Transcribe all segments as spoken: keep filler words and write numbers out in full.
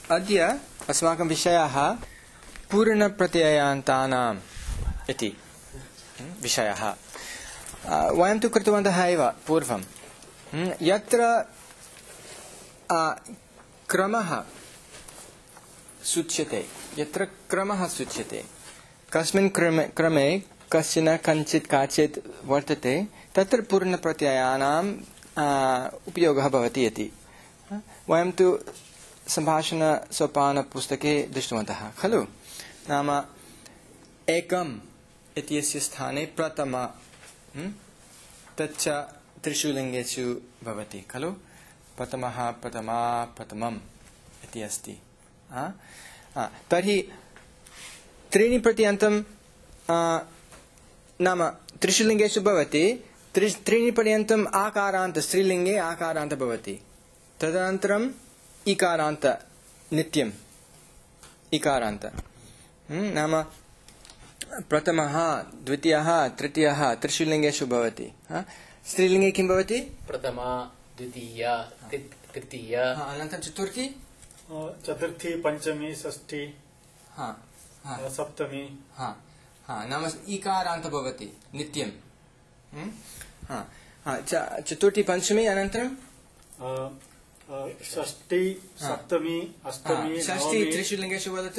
अद्य अस्माकं विषयः पूर्णप्रत्ययान्तानाम् इति विषयः। वयं तु कृतवन्तः एव पूर्वं, यत्र क्रमः सूच्यते, यत्र क्रमः सूच्यते, कस्मिन् क्रमे क्रमे कश्चन कञ्चित् काचित् वर्तते, तत्र पूर्णप्रत्ययानाम् उपयोगः भवति इति वयं तु सम्भाषणसोपानपुस्तके दृष्टवन्तः खलु। नाम एकम् इत्यस्य स्थाने प्रथम तच्च त्रिषु लिङ्गेषु भवति खलु। प्रथमः, प्रथमा, प्रथमम् इति अस्ति। तर्हि त्रीणि पर्यन्तं नाम त्रिषु लिङ्गेषु भवति। त्रि त्रीणि पर्यन्तम् आकारान्त स्त्रीलिङ्गे आकारान्त भवति। तदनन्तरम् इकारान्त नित्यम् इकारान्त नाम प्रथमः, द्वितीयः, तृतीयः त्रिषु लिङ्गेषु भवति। स्त्रीलिङ्गे किं भवति? प्रथमा, द्वितीया, तृतीया, अनन्तरं चतुर्थी, चतुर्थी, पञ्चमी, षष्ठी, सप्तमी। नाम इकारान्त भवति नित्यं। चतुर्थी, पञ्चमी, अनन्तरं षष्ठी, सप्तमी, अष्टमी, षष्ठी त्रिषु लिङ्गेषु वदतु।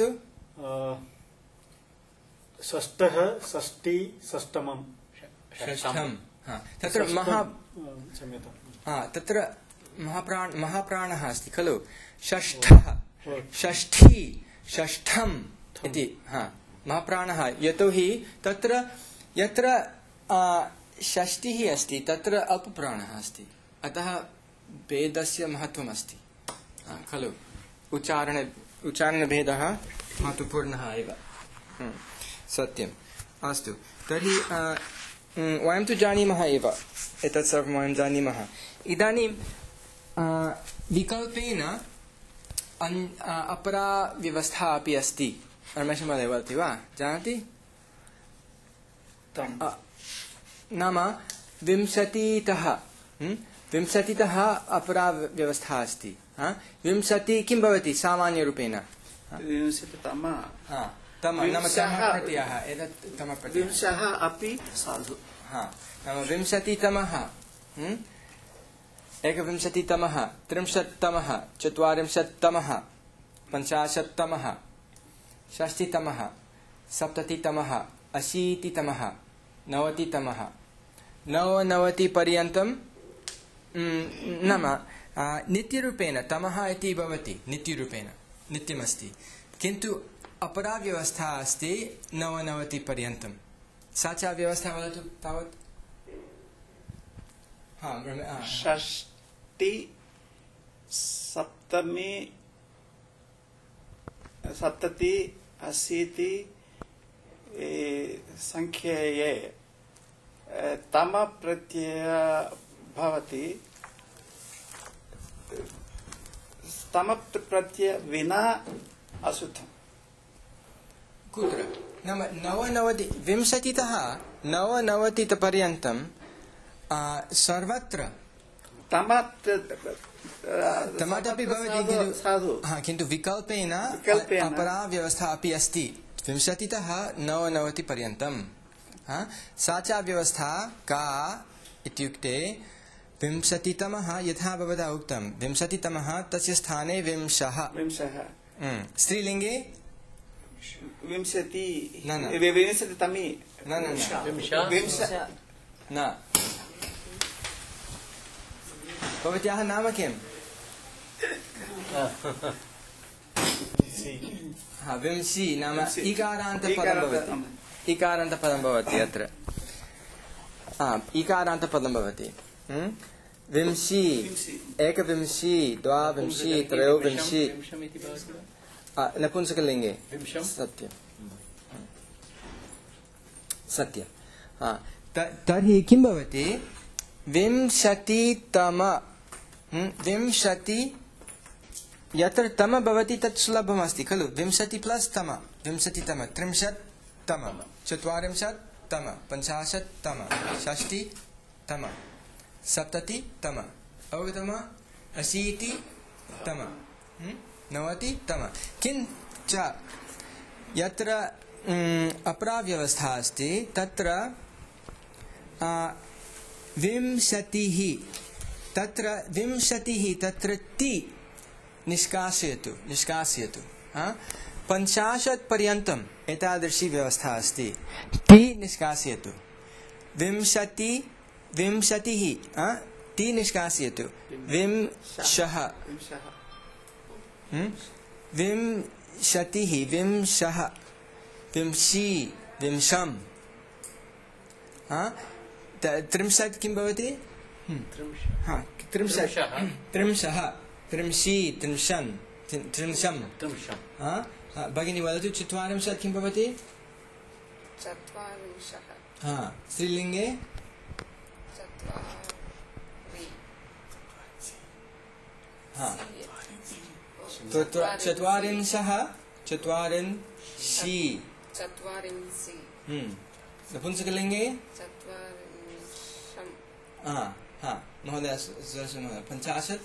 षष्ठः, षष्ठी, षष्ठमं, षष्ठम्। तत्र महा तत्र महाप्राण महाप्राणः अस्ति खलु। षष्ठः, षष्ठी, षष्ठम् इति महाप्राणः। यतोहि तत्र यत्र षष्टिः अस्ति तत्र अपप्राणः अस्ति, अतः भेदस्य महत्त्वम् अस्ति खलु। उच्चारण उच्चारणभेदः महत्त्वपूर्णः एव। सत्यम्। अस्तु, तर्हि वयं तु जानीमः एव, एतत् सर्वं वयं जानीमः। इदानीं विकल्पेन अपरा व्यवस्था अपि अस्ति। रमेशमहोदय वदति वा? जानाति? नाम विंशतितः विंशतितः अपरा व्यवस्था अस्ति। विंशति किं भवति सामान्यरूपेण? विंशतितमः तम नाम तमप्रत्ययः, एतत् तमप्रत्ययः। विंशः अपि साधु। नाम विंशतितमः, एकविंशतितमः, त्रिंशत्तमः, चत्वारिंशत्तमः, पञ्चाशत्तमः, षष्टितमः, सप्ततितमः, अशीतितमः, नवतितमः, नवनवतिपर्यन्तं नाम नित्यरूपेण तमः इति भवति। नित्यरूपेण नित्यमस्ति, किन्तु अपरा व्यवस्था अस्ति नवनवतिपर्यन्तं। सा च व्यवस्था वदतु तावत्। षष्टि, सप्तमी, सप्तति, अशीति संख्याये तम प्रत्यय भवति। तम प्रत्यय विना अशुद्धम्। कुत्र? नाम नवनवति विंशतितः नवनवतिपर्यन्तं सर्वत्र तमदपि भवति, किन्तु विकल्पेन अपरा व्यवस्था अपि अस्ति। विंशतितः नवनवतिपर्यन्तं सा च व्यवस्था का इत्युक्ते विंशतितमः यथा भवता उक्तं विंशतितमः तस्य स्थाने विंशः। स्त्रीलिङ्गे विंशति न विंशतितमी न न भवत्याः नाम किम्? विंशि नाम इकारान्तपदं भवति। इकारान्तपदं भवति अत्र। इकारान्तपदं भवति। विंशि, एकविंशि, द्वाविंशि, त्रयोविंशि, नपुंसकलिङ्गे सत्यं सत्यं। तर्हि किं भवति? विंशतितम विंशति यत्र तम भवति तत् सुलभमस्ति खलु। विंशति प्लस् तम, विंशतितम, त्रिंशत्तम, चत्वारिंशत्तम, पञ्चाशत्तम, षष्टितम, सप्ततितम, अवगतम्? अशीतितम, नवतितम किञ्च यत्र अपरा व्यवस्था अस्ति तत्र विंशतिः तत्र विंशतिः तत्र ति निष्कासयतु निष्कासयतु पञ्चाशत् पर्यन्तम् एतादृशी व्यवस्था अस्ति ति निष्कासयतु विंशति विंशतिः ति निष्कासयतु विंशः विंशतिः विंशः विंशी विंशम् त्रिंशत् किं भवति त्रिंशत् त्रिंशः त्रिंशी त्रिंशन् त्रिंशम् भगिनी वदतु चत्वारिंशत् किं भवति चत्वारिंशः स्त्रीलिङ्गे चत्वारिंशः चत्वारिंशी चत्वारिंशि नपुंसकलिङ्गे चत्वारिंशम् महोदय महोदय पञ्चाशत्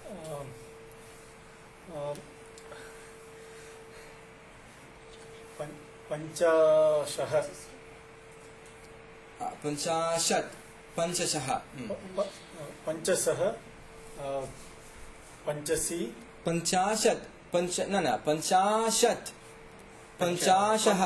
पञ्चाशः पञ्चाशत् पञ्चशः पञ्चशः पञ्चसी पञ्चाशत् पञ्च न न पञ्चाशत् पञ्चाशः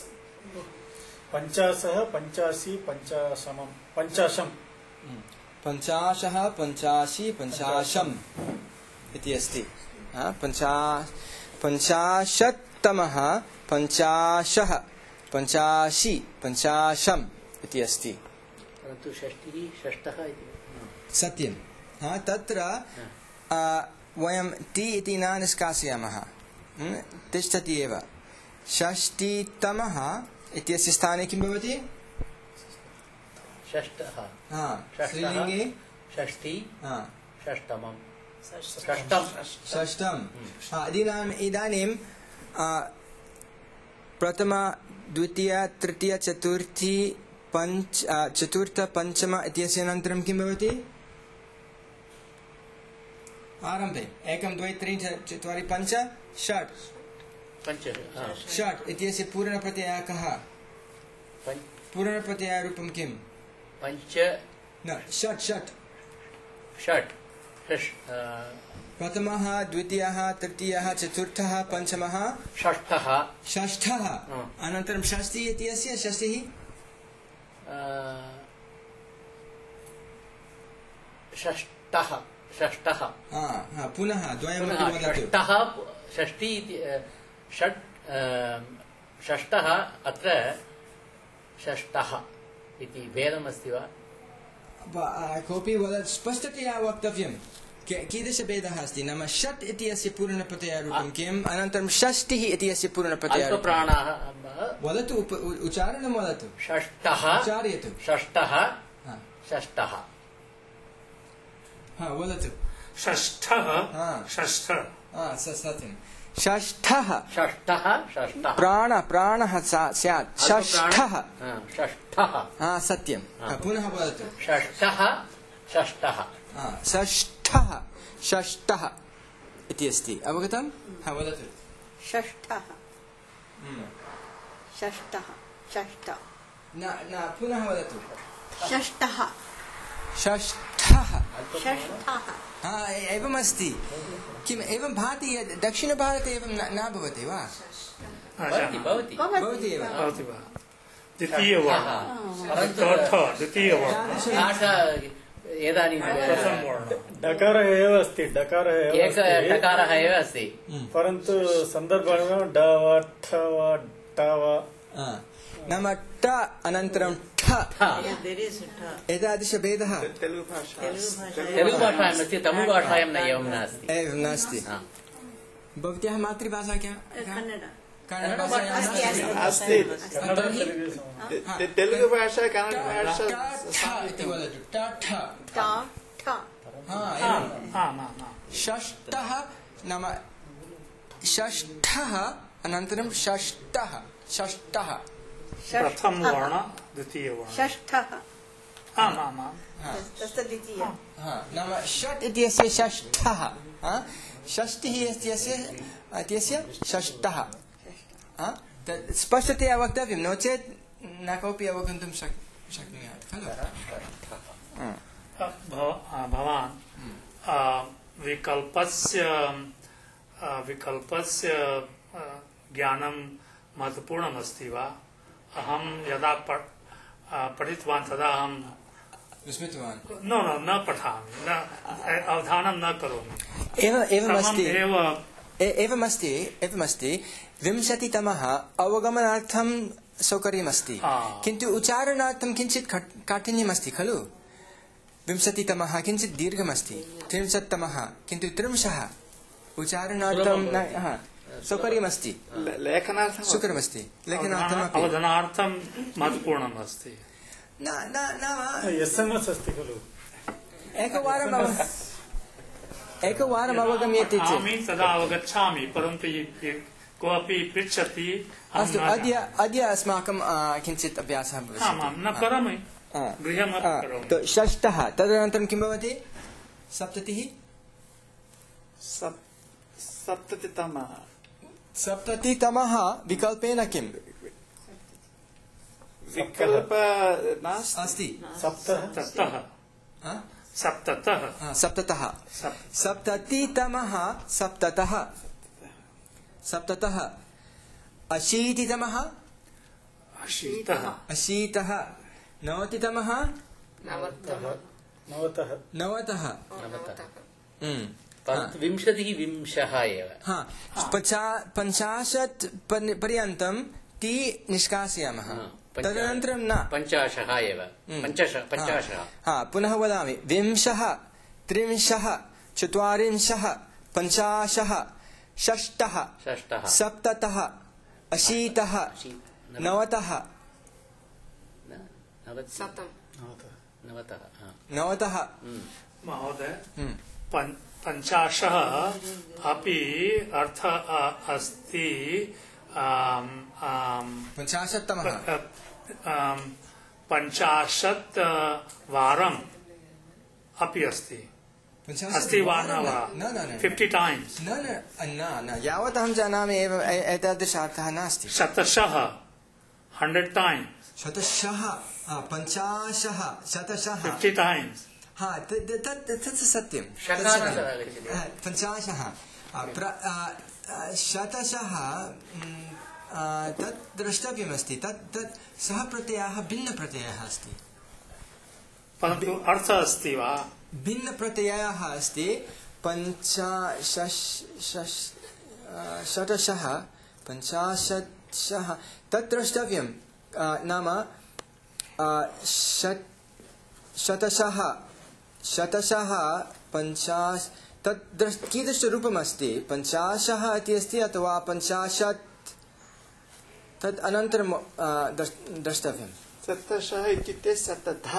पञ्चाशः पञ्चाशी पञ्चाशमं पञ्चाशम् पञ्चाशः पञ्चाशी पञ्चाशम् इति अस्ति पञ्चा पञ्चाशत्तमः पञ्चाशः पञ्चाशी पञ्चाशम् इति अस्ति परन्तु षष्टिः षष्ठः इति सत्यं तत्र वयं ति इति न निष्कासयामः तिष्ठति एव षष्टितमः इत्यस्य स्थाने किं भवति षष्ठः स्त्रीलिङ्गे षष्टि षष्टमं षष्टं षष्टम् इदानीं प्रथम द्वितीय तृतीय चतुर्थी पञ्च चतुर्थ पञ्चम इत्यस्य अनन्तरं किं भवति आरम्भे एकं द्वे त्रीणि चत्वारि पञ्च षट् पञ्च षट् इत्यस्य पूर्णप्रत्ययः कः पूर्णप्रत्ययरूपं किं पञ्च न षट् षट् षट् प्रथमः द्वितीयः तृतीयः चतुर्थः पञ्चमः षष्ठः षष्ठः अनन्तरं षष्टिः इत्यस्य षष्टिः षष्ठः षष्ठः पुनः द्वयमपि वदतु षष्ठः षष्टि इति षट् षष्ठः अत्र षष्ठः इति भेदमस्ति वा कोऽपि वदति स्पष्टतया वक्तव्यं कीदृशभेदः अस्ति नाम षट् इति अस्य पूर्णप्रत्ययरूपं किम् अनन्तरं षष्टिः इति अस्य पूर्णप्रत्ययरूपं प्राणाः वदतु उच्चारणं वदतु षष्ठः उच्चारयतु षष्ठः षष्ठः वदतु षष्ठः षष्ठः सत्यं षष्ठः षष्ठः षष्ठः प्राण प्राणः स्यात् षष्ठः षष्ठः सत्यं पुनः वदतु षष्ठः षष्ठः षष्ठः षष्ठः इति अस्ति अवगतं वदतु षष्ठः षष्ठः षष्ठ न न पुनः वदतु षष्ठः षष्ठः षष्ठः एवमस्ति किम् एवं भाति दक्षिणभारते एवं न भवति वा भवति भवति भवति एव द्वितीयवर्णः इदानीं डकार एव अस्ति डकार एक डकारः एव अस्ति परन्तु सन्दर्भेण ड वा ठ वा ट वा नाम ट अनन्तरं ठ एतादृशभेदः तेलुगुभाषायां नास्ति तमिळुभाषायां न एवं नास्ति एवं नास्ति भवत्याः मातृभाषा क्या अस्ति तेलुगुभाषा कन्नडभाषा इति वदतु षष्ठः नाम षष्ठः अनन्तरं षष्ठः षष्ठः प्रथम वर्ण द्वितीय वर्ण षष्ठः आम् आम् तस्य द्वितीय नाम षट् इत्यस्य षष्ठः हा षष्टिः इत्यस्य इत्यस्य षष्टः हा तत् स्पष्टतया वक्तव्यं नो चेत् न कोऽपि अवगन्तुं शक् शक्नुयात् खलु भव- भवान् आ, विकल्पस्य आ, विकल्पस्य आ, ज्ञानं महत्वपूर्णमस्ति वा अहं यदा पठ- आ, पठितवान् तदा अहं विस्मृतवान् न न न पठामि न अवधानं न करोमि एव एवमस्ति सर्वम् एव ए- एवमस्ति एवमस्ति विंशतितमः अवगमनार्थं सौकर्यमस्ति हा। किन्तु उच्चारणार्थं किञ्चित् कठ- काठिन्यमस्ति खलु विंशतितमः किञ्चित् दीर्घमस्ति त्रिंशत्तमः किन्तु त्रिंशः उच्चारणार्थं न हा, सौकर्यमस्ति ले- लेखनार्थं सुकरमस्ति लेखनार्थमपि अवधानार्थं महत्वपूर्णम् अस्ति न न न एस् एम् एस् अस्ति खलु एकवारम् अव- एकवारम् अवगम्यते चेत् अहमि तदा अवगच्छामि परन्तु ये- ये कोऽपि पृच्छति अहं अस्तु न अद्य अद्य अस्माकं आ, किञ्चित् अभ्यासः आम्, भविष्यति आम्, न करोमि आ, गृहमपि आ, करोमि तो षष्टः तदनन्तरं किं भवति सप्ततिः सप्- सप्ततितमः सप्ततितमः विकल्पेन किम् विकल्प नास्ति अस्ति सप्तः ततः आ? सप्ततः आ, सप्ततः सप्त सप्ततितमः सप्ततः सप्ततः अशीतितमः अशीतः अशीतः नवतितमः नवतः नवतः हम्म। परन्तु विंशतिः विंशः एव हा पञ्चा पञ्चाशत् पर्- पर्यन्तं ति निष्कासयामः हा, पञ्च- तदनन्तरं न पञ्चाशः एव पञ्चश पञ्चाशः हा पुनः वदामि विंशः त्रिंशः चत्वारिंशः पञ्चाशः षष्टः षष्टः सप्ततः अशीतः नवतः न- नवति- नवतः हा। नवतः महोदय हम्म। पञ्- पञ्चाशः अपि अर्थ अ- अस्ति आम्, आम्, पञ्चाशत्तमः आम्, पञ्चाशत् वारम् अपि अस्ति पञ्चाशत् अस्ति वा न वा न न न फिफ्टि टैम्स् न न न न यावत् अहं जानामि एव ए- एतादृशार्थः नास्ति शतशः हण्ड्रेड् टैम्स् शतशः हा, पञ्चाशः शतशः फिफ्टि टैम्स् हा त- त- तत् तत् सत्यं तत् षकारः सत्यं। आगच्छति। हा, पञ्चाशः हा, प्र- आ, आ, शतशः म्, आ, तत् द्रष्टव्यमस्ति तत् तत् सः प्रत्ययः भिन्नप्रत्ययः अस्ति परन्तु अर्थः अस्ति वा भिन्नप्रत्ययः अस्ति पञ्चाशः शश- षटशः पञ्चाशत्शः तत् द्रष्टव्यं आ, नाम आ, षट् शतशः शतशः पञ्चाश तत् द्रष् कीदृशरूपमस्ति पञ्चाशः इति अस्ति अथवा पञ्चाशत् तत् अनन्तरं आ, द्रष्- द्रष्टव्यं सप्तशः इत्युक्ते शतधा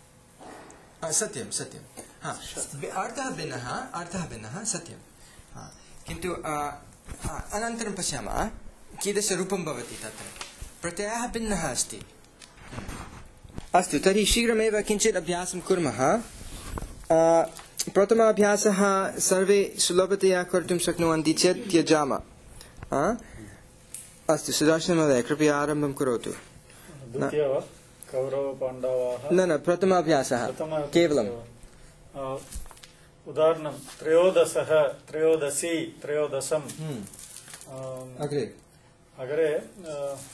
आ, सत्यं सत्यं हा बि- अर्थः भिन्नः अर्थः भिन्नः सत्यं हा किन्तु आ, आ, अनन्तरं पश्यामः कीदृशरूपं भवति तत्र प्रत्ययः भिन्नः अस्ति अस्तु तर्हि शीघ्रमेव किञ्चित् अभ्यासं कुर्मः आ, प्रथमाभ्यासः सर्वे सुलभतया कर्तुं शक्नुवन्ति चेत् त्यजामः आ? अस्तु सुदर्शनमहोदय कृपया आरम्भं करोतु द्वितीय वा कौरवपाण्डवाः न न प्रथमाभ्यासः प्रथमः केवलं अ, उदाहरणं त्रयोदशः त्रयोदशी त्रयोदशम् हम्म, अम्, अग्रे अग्रे अ,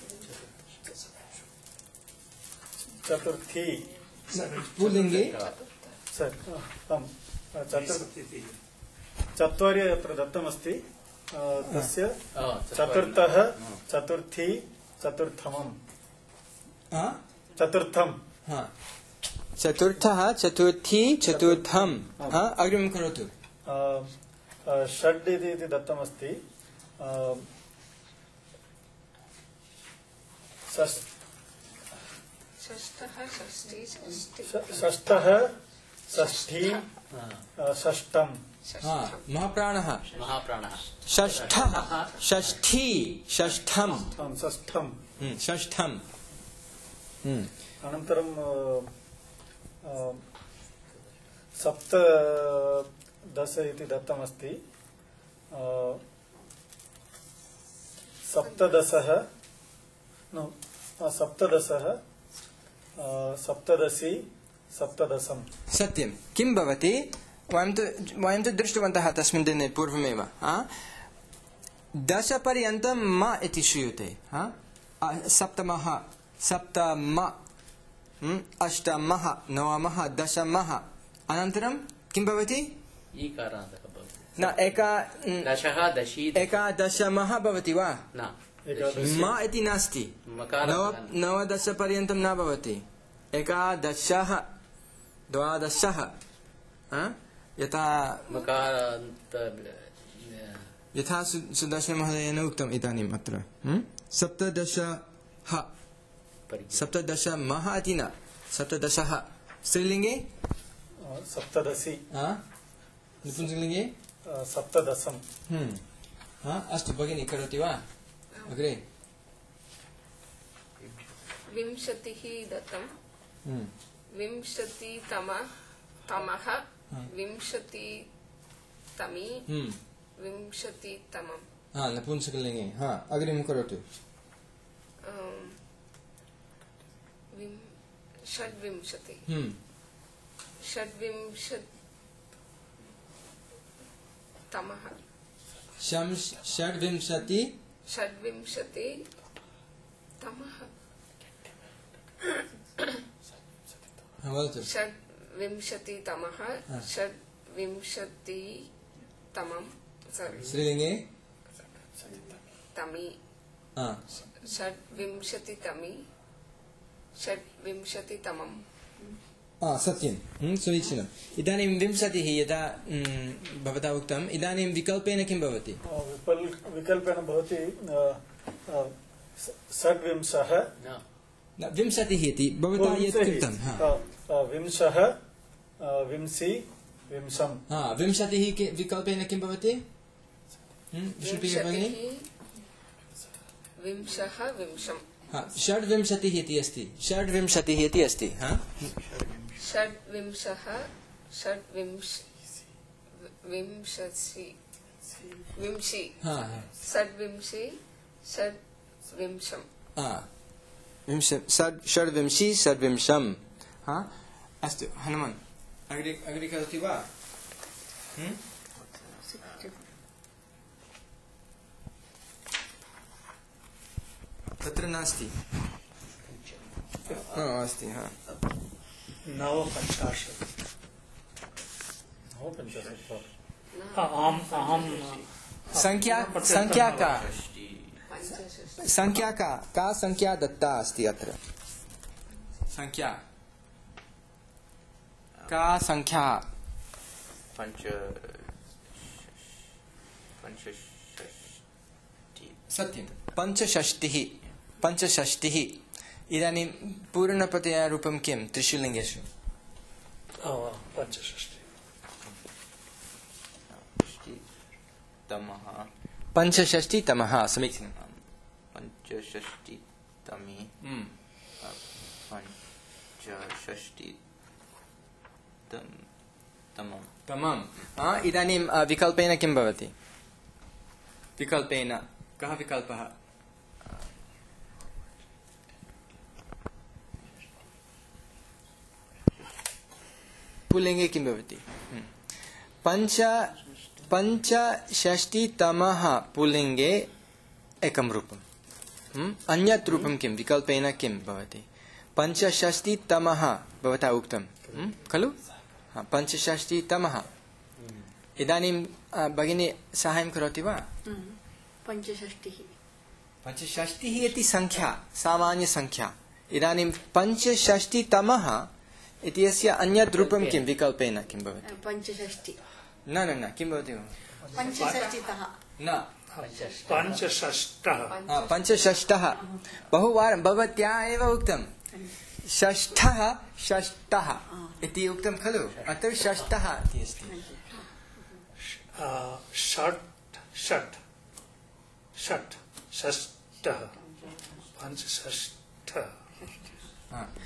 चतुर्थी पुल्लिङ्गे स- अम्, चतुर् चत्वारि अत्र दत्तमस्ति अ, तस्य चतुर्थः चतुर्थी चतुर्थमम् आ? चतुर्थम् हा चतुर्थः चतुर्थी चतुर्थं हा अग्रिमं करोतु अ, अ, षड् इति इति दत्तमस्ति अ, षष्- ष- षष्ठः षष्ठी अ, षष्ठम् हा महाप्राणः महाप्राणः षष्ठः षष्ठी षष्ठम् आम्, षष्ठम् हम्म, षष्ठम् हम्म, अनन्तरं अ, अ, सप्त दश इति दत्तमस्ति सप्तदशः न सप्तदशः सप्तदशी सप्तदशम् सत्यं किं भवति वयं तु वयं तु दृष्टवन्तः तस्मिन् दिने पूर्वमेव दशपर्यन्तं म इति श्रूयते सप्तमः सप्तम अष्टमः नवमः दशमः अनन्तरं किं भवति न एका एकादशमः भवति वा म इति नास्ति नवदशपर्यन्तं न भवति एकादशः द्वादशः यथा यथा सुदर्शनमहोदयेन उक्तम् इदानीम् अत्र सप्तदशः सप्तदशमः इति न सप्तदशः स्त्रीलिङ्गे सप्तदशी नपुंसकलिङ्गे सप्तदशम् अस्तु भगिनी करोति वा अग्रे विंशतिः दत्तं विंशतितम तमः विंशतितमी विंशतितमम् हाँ नपुंसकलिङ्गे हाँ अग्रिमं करोतु षड्विंशति षड्विंशतितमः षड्विंशति षड्विंशतितमः षड्विंशतितमः षड्विंशतितमं स्त्रीलिङ्गे तमी षड्विंशतितमी षड्विंशतितमम् सत्यं समीचीनम् इदानीं विंशतिः यदा भवता उक्तम् इदानीं विकल्पेन किं भवति विकल्पेन भवति षड्विंशः विंशतिः इति भवता यत् कृतं विंशः विंशि विंशं विंशतिः विकल्पेन किं भवति विंशः विंशं षड्विंशतिः इति अस्ति षड्विंशतिः इति अस्ति षड्विंशः षड्विंश विंशति विंशि षड्विंशि षड्विंशं षड्विंशि षड्विंशम् अस्तु हनुमन् अग्रे अग्रे करोति वा तत्र नास्ति अस्ति नवपञ्चाशत् संख्या संख्या का संख्या का का संख्या दत्ता अस्ति अत्र संख्या का संख्या पञ्च सत्यं पञ्चषष्टिः पञ्चषष्टिः इदानीं पूर्णप्रत्ययरूपं किं त्रिषु लिङ्गेषु पञ्चषष्टितमः पञ्चषष्टितमः समीचीनं पञ्चषष्टितमी पञ्चषष्टितमं तमम् इदानीं विकल्पेन किं भवति विकल्पेन कः विकल्पः पुल्लिङ्गे किं भवति पञ्च पञ्चषष्टितमः पुल्लिङ्गे एकं रूपम् अन्यत् रूपं किं विकल्पेन किं भवति पञ्चषष्टितमः भवता उक्तं खलु पञ्चषष्टितमः इदानीं भगिनी साहाय्यं करोति वा पञ्चषष्टिः पञ्चषष्टिः इति संख्या सामान्यसंख्या इदानीं पञ्चषष्टितमः इत्यस्य अन्यत् रूपं किं विकल्पेन किं भवति पञ्चषष्टि न न न किं भवति पञ्चषष्टितः न पञ्चषष्टः पञ्चषष्टः बहुवारं भवत्या एव उक्तं षष्ठः षष्ठः इति उक्तं खलु अत्र षष्ठः इति अस्ति षट् षट् षट् षष्ठः पञ्चषष्ठः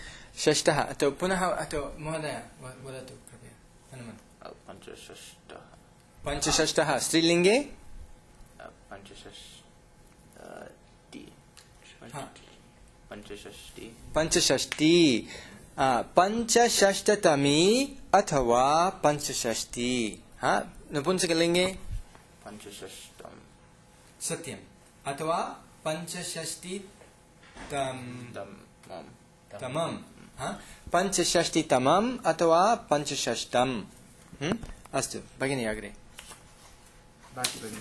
षष्ठः अतो पुनः अतो महोदय वदतु कृपया हनुमन् पञ्चषष्टः पञ्चषष्टः स्त्रीलिङ्गे पञ्चषष्टि पञ्चषष्टि पञ्चषष्टि पञ्चषष्टतमी अथवा पञ्चषष्टि हा नपुंसकलिङ्गे पञ्चषष्टं सत्यम् अथवा पञ्चषष्टि तमम् पञ्चषष्टितमम् अथवा पञ्चषष्टम् अस्तु भगिनी अग्रे बाकी भगिनी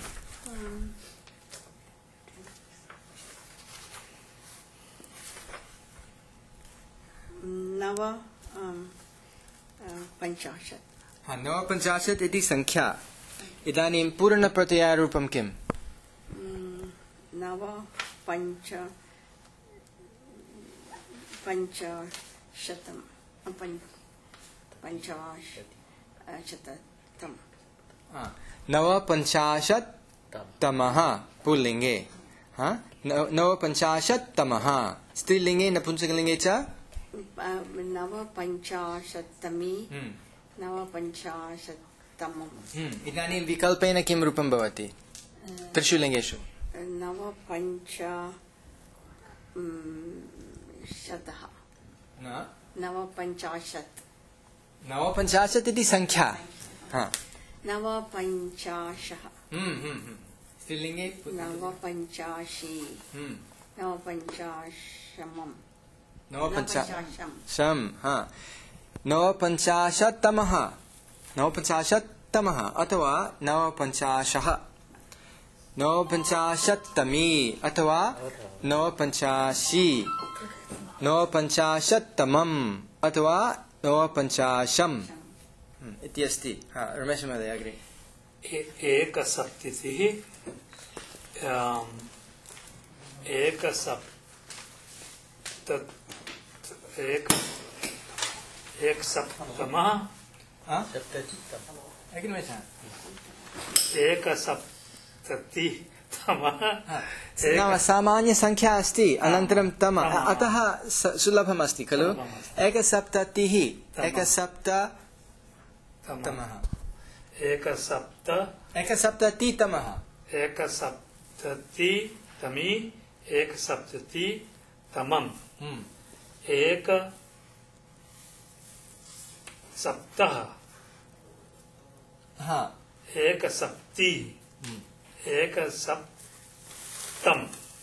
नव पञ्चाशत् हा नवपञ्चाशत् इति संख्या इदानीं पूर्णप्रत्ययरूपं किम् नव पञ्च पञ्चशतं पञ्चाशतं नवपञ्चाशत् तमः पुल्लिङ्गे हा नवपञ्चाशत्तमः स्त्रीलिङ्गे नपुंसकलिङ्गे च नवपञ्चाशत्तमी नवपञ्चाशत्तमम् इदानीं विकल्पेन किं रूपं भवति त्रिषु लिङ्गेषु नवपञ्च शतः नवपञ्चाशत् नवपञ्चाशत् इति संख्या नवपञ्चाशः स्त्रीलिङ्गे नवपञ्चाशी नवपञ्चाशमम् नवपञ्चाशम् नवपञ्चाशत्तमः नवपञ्चाशत्तमः अथवा नवपञ्चाशः नवपञ्चाशत्तमी अथवा नवपञ्चाशी नवपञ्चाशत्तमम् अथवा नवपञ्चाशम् इति अस्ति रमेश महोदय अग्रे एकसप्ततिः एकसप्त एक एकसप्तमः एकसप्ततितमः नाम सामान्यसंख्या अस्ति अनन्तरं तम अतः सुलभम् अस्ति खलु एकसप्ततिः एकसप्ततमः एकसप्त एकसप्ततितमः एकसप्ततितमी एकसप्ततितमम् एक सप्तः एक सप्ति एक सप्तम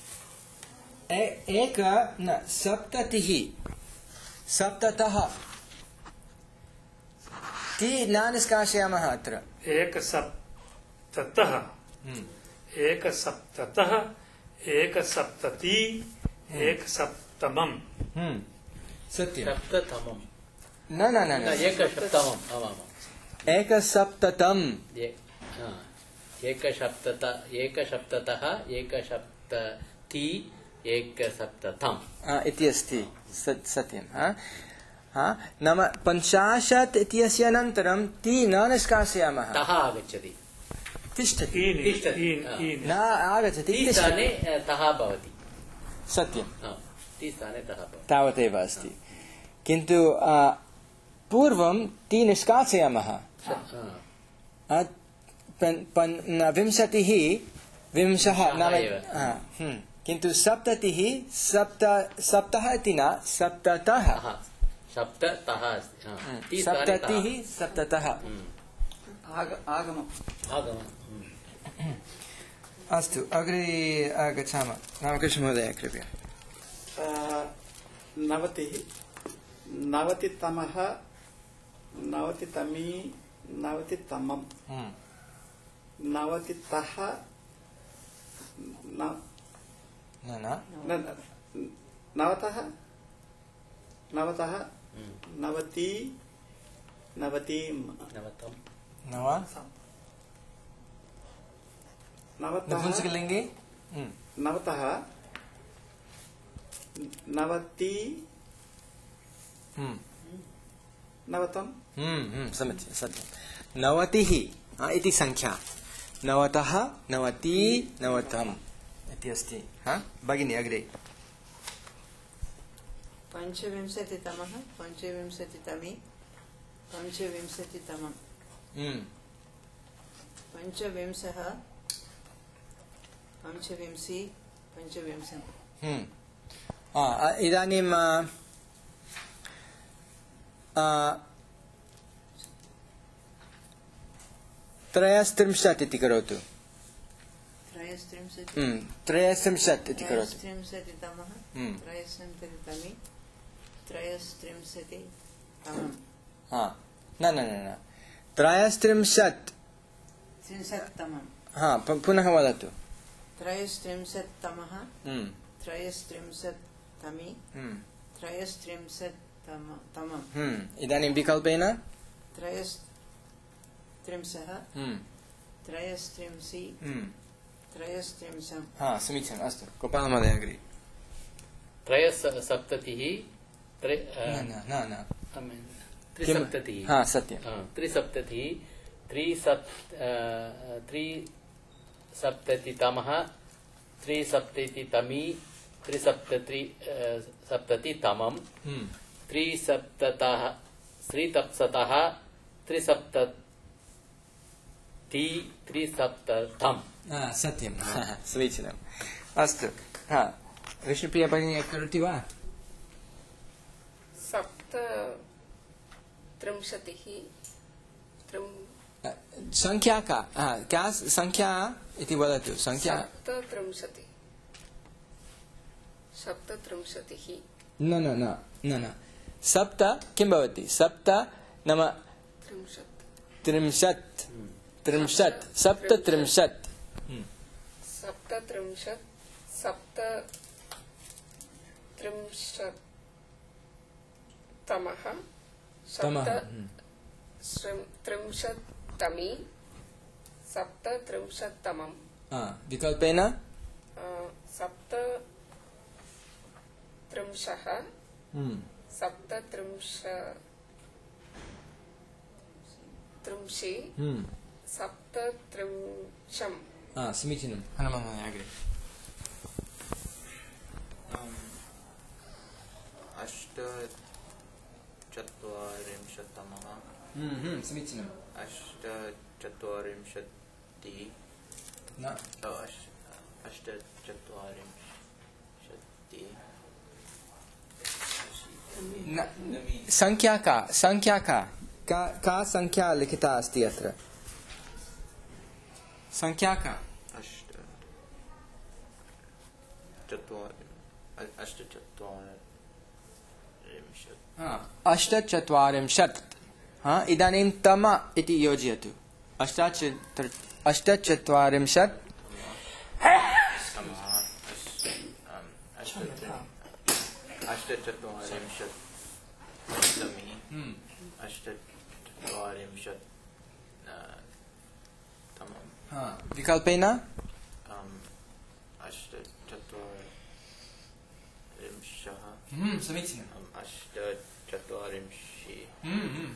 एक न सप्ततिः सप्ततः ति न निष्कासयामः अत्र एक सप्ततः एक सप्ततः एक सप्तति एक सप्तमम् सत्यं सप्ततमम् न न न एकसप्तमम् एकसप्ततम् एकसप्तत एकसप्ततः एकसप्तति एकसप्ततम् इति अस्ति सत्यं नाम पञ्चाशत् इत्यस्य अनन्तरं ति न निष्कासयामः तः आगच्छति तिष्ठति न आगच्छति तः भवति सत्यं तावदेव अस्ति किन्तु पूर्वं ति निष्कासयामः विंशतिः विंशः नाम किन्तु सप्ततिः सप्त सप्तः इति न सप्ततः सप्ततः सप्ततिः सप्ततः अस्तु अग्रे गच्छामः रामकृष्ण महोदय कृपया नवतिः नवतितमः नवतितमी नवतितमम् नवतितः नवतः नवतः नवति नवतिं नवतम् नवतः नपुंसकलिङ्गे नवतः नवति नवतम् समीचीनं सत्यं नवतिः इति संख्या नवतः नवति नवतम् इति अस्ति भगिनी अग्रे पञ्चविंशतितमः पञ्चविंशतितमी पञ्चविंशतितमम् पञ्चविंशः पञ्चविंशि पञ्चविंशम् हम्म आ इदानीं त्रयस्त्रिंशत् इति करोतु त्रयस्त्रिंशत् हम्म त्रयस्त्रिंशत् इति करोतु त्रयस्त्रिंशतितमः हम्म त्रयस्त्रिंशतितमे त्रयस्त्रिंशतितमम् हा न न न न त्रयस्त्रिंशत् त्रिंशत्तमम् हा पुनः वदतु त्रयस्त्रिंशत्तमः हम्म त्रयस्त्रिंशत्तमे हम्म त्रयस्त्रिंशत्तमम् हम्म इदानीं विकल्पेन त्रयस्त्रिंशः हम्म त्रयस्त्रिंशि हम्म त्रयस्त्रिंशम् हा समीचीनम् अस्तु गोपालमहोदय अग्रे त्रयसप्ततिः त्रि न न न त्रिसप्ततिः हा सत्यं त्रिसप्ततिः त्रिसप्त त्रिसप्ततितमः त्रिसप्ततितमी त्रिसप्तति सप्ततितमम् हम्म त्रिसप्ततः त्रिसप्ततः त्रिसप्तति त्रिसप्ततम् हा सत्यं समीचीनम् अस्तु हा विष्णुप्रिया भगिनी करोति वा सप्तत्रिंशतिः त्रिं संख्या का हा क्या संख्या इति वदतु संख्या सप्तत्रिंशतिः सप्तत्रिंशतिः न न न न न सप्त किं भवति सप्त नाम त्रिंशत् त्रिंशत् त्रिंशत् सप्तत्रिंशत् सप्तत्रिंशत् सप्तत्रिंशत्तमः तमः सप्तत्रिंशत्तमी सप्तत्रिंशत्तमम् हा विकल्पेन सप्तत्रिंशः हम्म सप्तत्रिंश त्रिंशि हम्म सप्तत्रिंशम् हा समीचीनं हनुमहोदय अग्रे अष्टचत्वारिंशत्तमः हम्म हम्म समीचीनम् अष्टचत्वारिंशति न अष्टचत्वारिंशति न संख्या का संख्या का का का संख्या लिखिता अस्ति अत्र संख्या का अष्ट चत्वारि अष्टचत्वारिंशत् हा अष्टचत्वारिंशत् हा इदानीं तम इति योजयतु अष्टचत्वारि अष्टचत्वारिंशत् अष्टचत्वारिंशत् तमी अष्टचत्वारिंशत् तमम् हा विकल्पेन अष्टचत्वारिंशः हम्म समीचीनम् अष्टचत्वारिंशि हम्म हम्म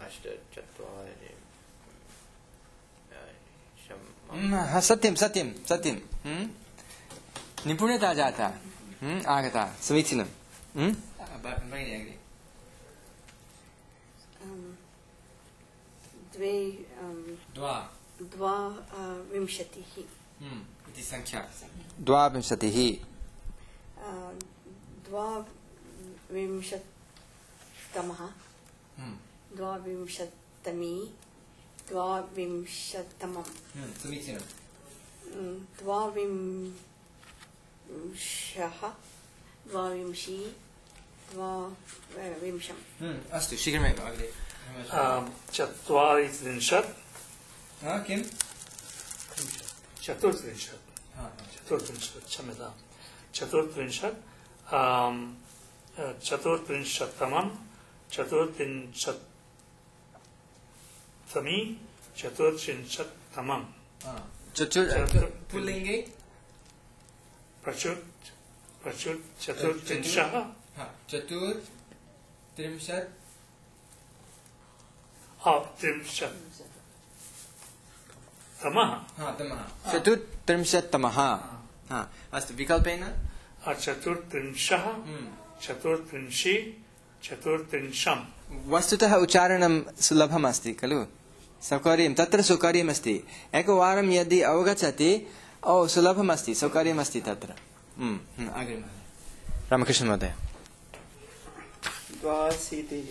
हम्म हा सत्यं सत्यं सत्यं हम्म निपुणता जाता हम्म आगता समीचीनं हम्म भगिनी अग्रे द्वे द्वा द्वाविंशतिः हम्म इति संख्या द्वाविंशतिः द्वाविंशत्तमः हम्म द्वाविंशत्तमी द्वाविंशत्तमम् हम्म समीचीनं द्वाविंशः द्वाविंशि द्वाविंशम् हम्म अस्तु शीघ्रमेव अग्रे चत्वारिंशत् हा किं चतुर्त्रिंशत् हा चतुर्त्रिंशत् क्षम्यतां चतुर्त्रिंशत् चतुर्त्रिंशत्तमं चतुर्त्रिंशत्तमी चतुर्त्रिंशत्तमं चतुर् पुल्लिङ्गे प्रचुर प्रचुर चतुर्त्रिंशः हा चतुर्त्रिंशत् हा त्रिंशत् तमः हा तमः चतुर्त्रिंशत्तमः हा अस्तु विकल्पेन चतुर्त्रिंशः चतुर्त्रिंशि चतुर्त्रिंशम् वस्तुतः उच्चारणं सुलभम् अस्ति खलु सौकर्यं तत्र सौकर्यमस्ति एकवारं यदि अवगच्छति ओ सुलभमस्ति सौकर्यमस्ति तत्र अग्रिमः रामकृष्ण महोदय द्वाशीतिः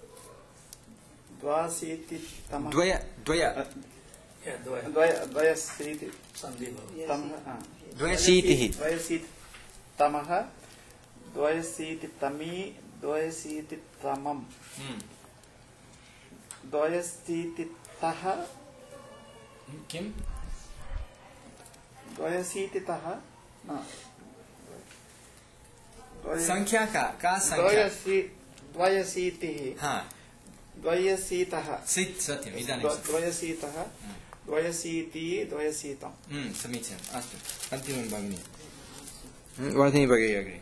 द्वाशीतितमः द्वय द्वय द्वय द्वयशीतितमः द्वयशीतिः द्वयशीतितमः द्वयशीतितमी द्वयशीतितमम् द्वयशीतितः किं द्वयशीतितः न संख्या का का संख्या द्वयशीतिः हा द्वयशीतः सित् सत्यम् इदानीं द्वयशीतः द्वयशीति द्वयशीतम् समीचीनम् अस्तु अन्तिमं भगिनी वर्धिनी भगिनी अग्रे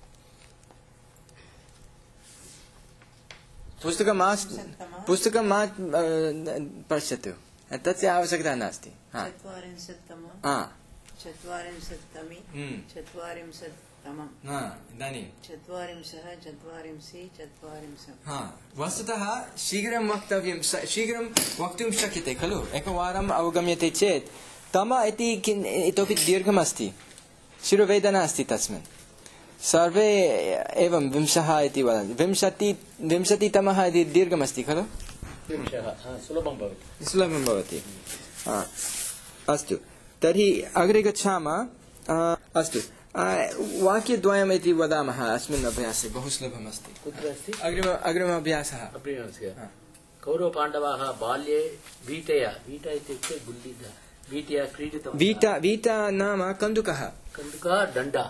पुस्तकं मा पुस्तकं मा पश्यतु तस्य आवश्यकता नास्ति चत्वारिंशत्तमः चत्वारिंशत्तमी चत्वारिंशत्तमम् इदानीं चत्वारिंशः चत्वारिंशि चत्वारिंशत् वस्तुतः शीघ्रं वक्तव्यं शीघ्रं वक्तुं शक्यते खलु एकवारम् अवगम्यते चेत् तम इति इतोपि दीर्घमस्ति शिरोवेदना अस्ति तस्मिन् सर्वे एवं विंशः इति वदन्ति विंशति विंशतितमः इति दीर्घमस्ति खलु सुलभं भवति सुलभं भवति अस्तु तर्हि अग्रे गच्छामः अस्तु वाक्यद्वयम् इति वदामः अस्मिन् अभ्यासे बहु सुलभमस्ति कुत्र अस्ति अग्रिम अग्रिम अभ्यासः कौरवपाण्डवाः बाल्ये वीटया वीटा इत्युक्ते गुल्ली वीटया क्रीडितवन्तः वीटा वीटा नाम कन्दुकः कन्दुकः दण्डा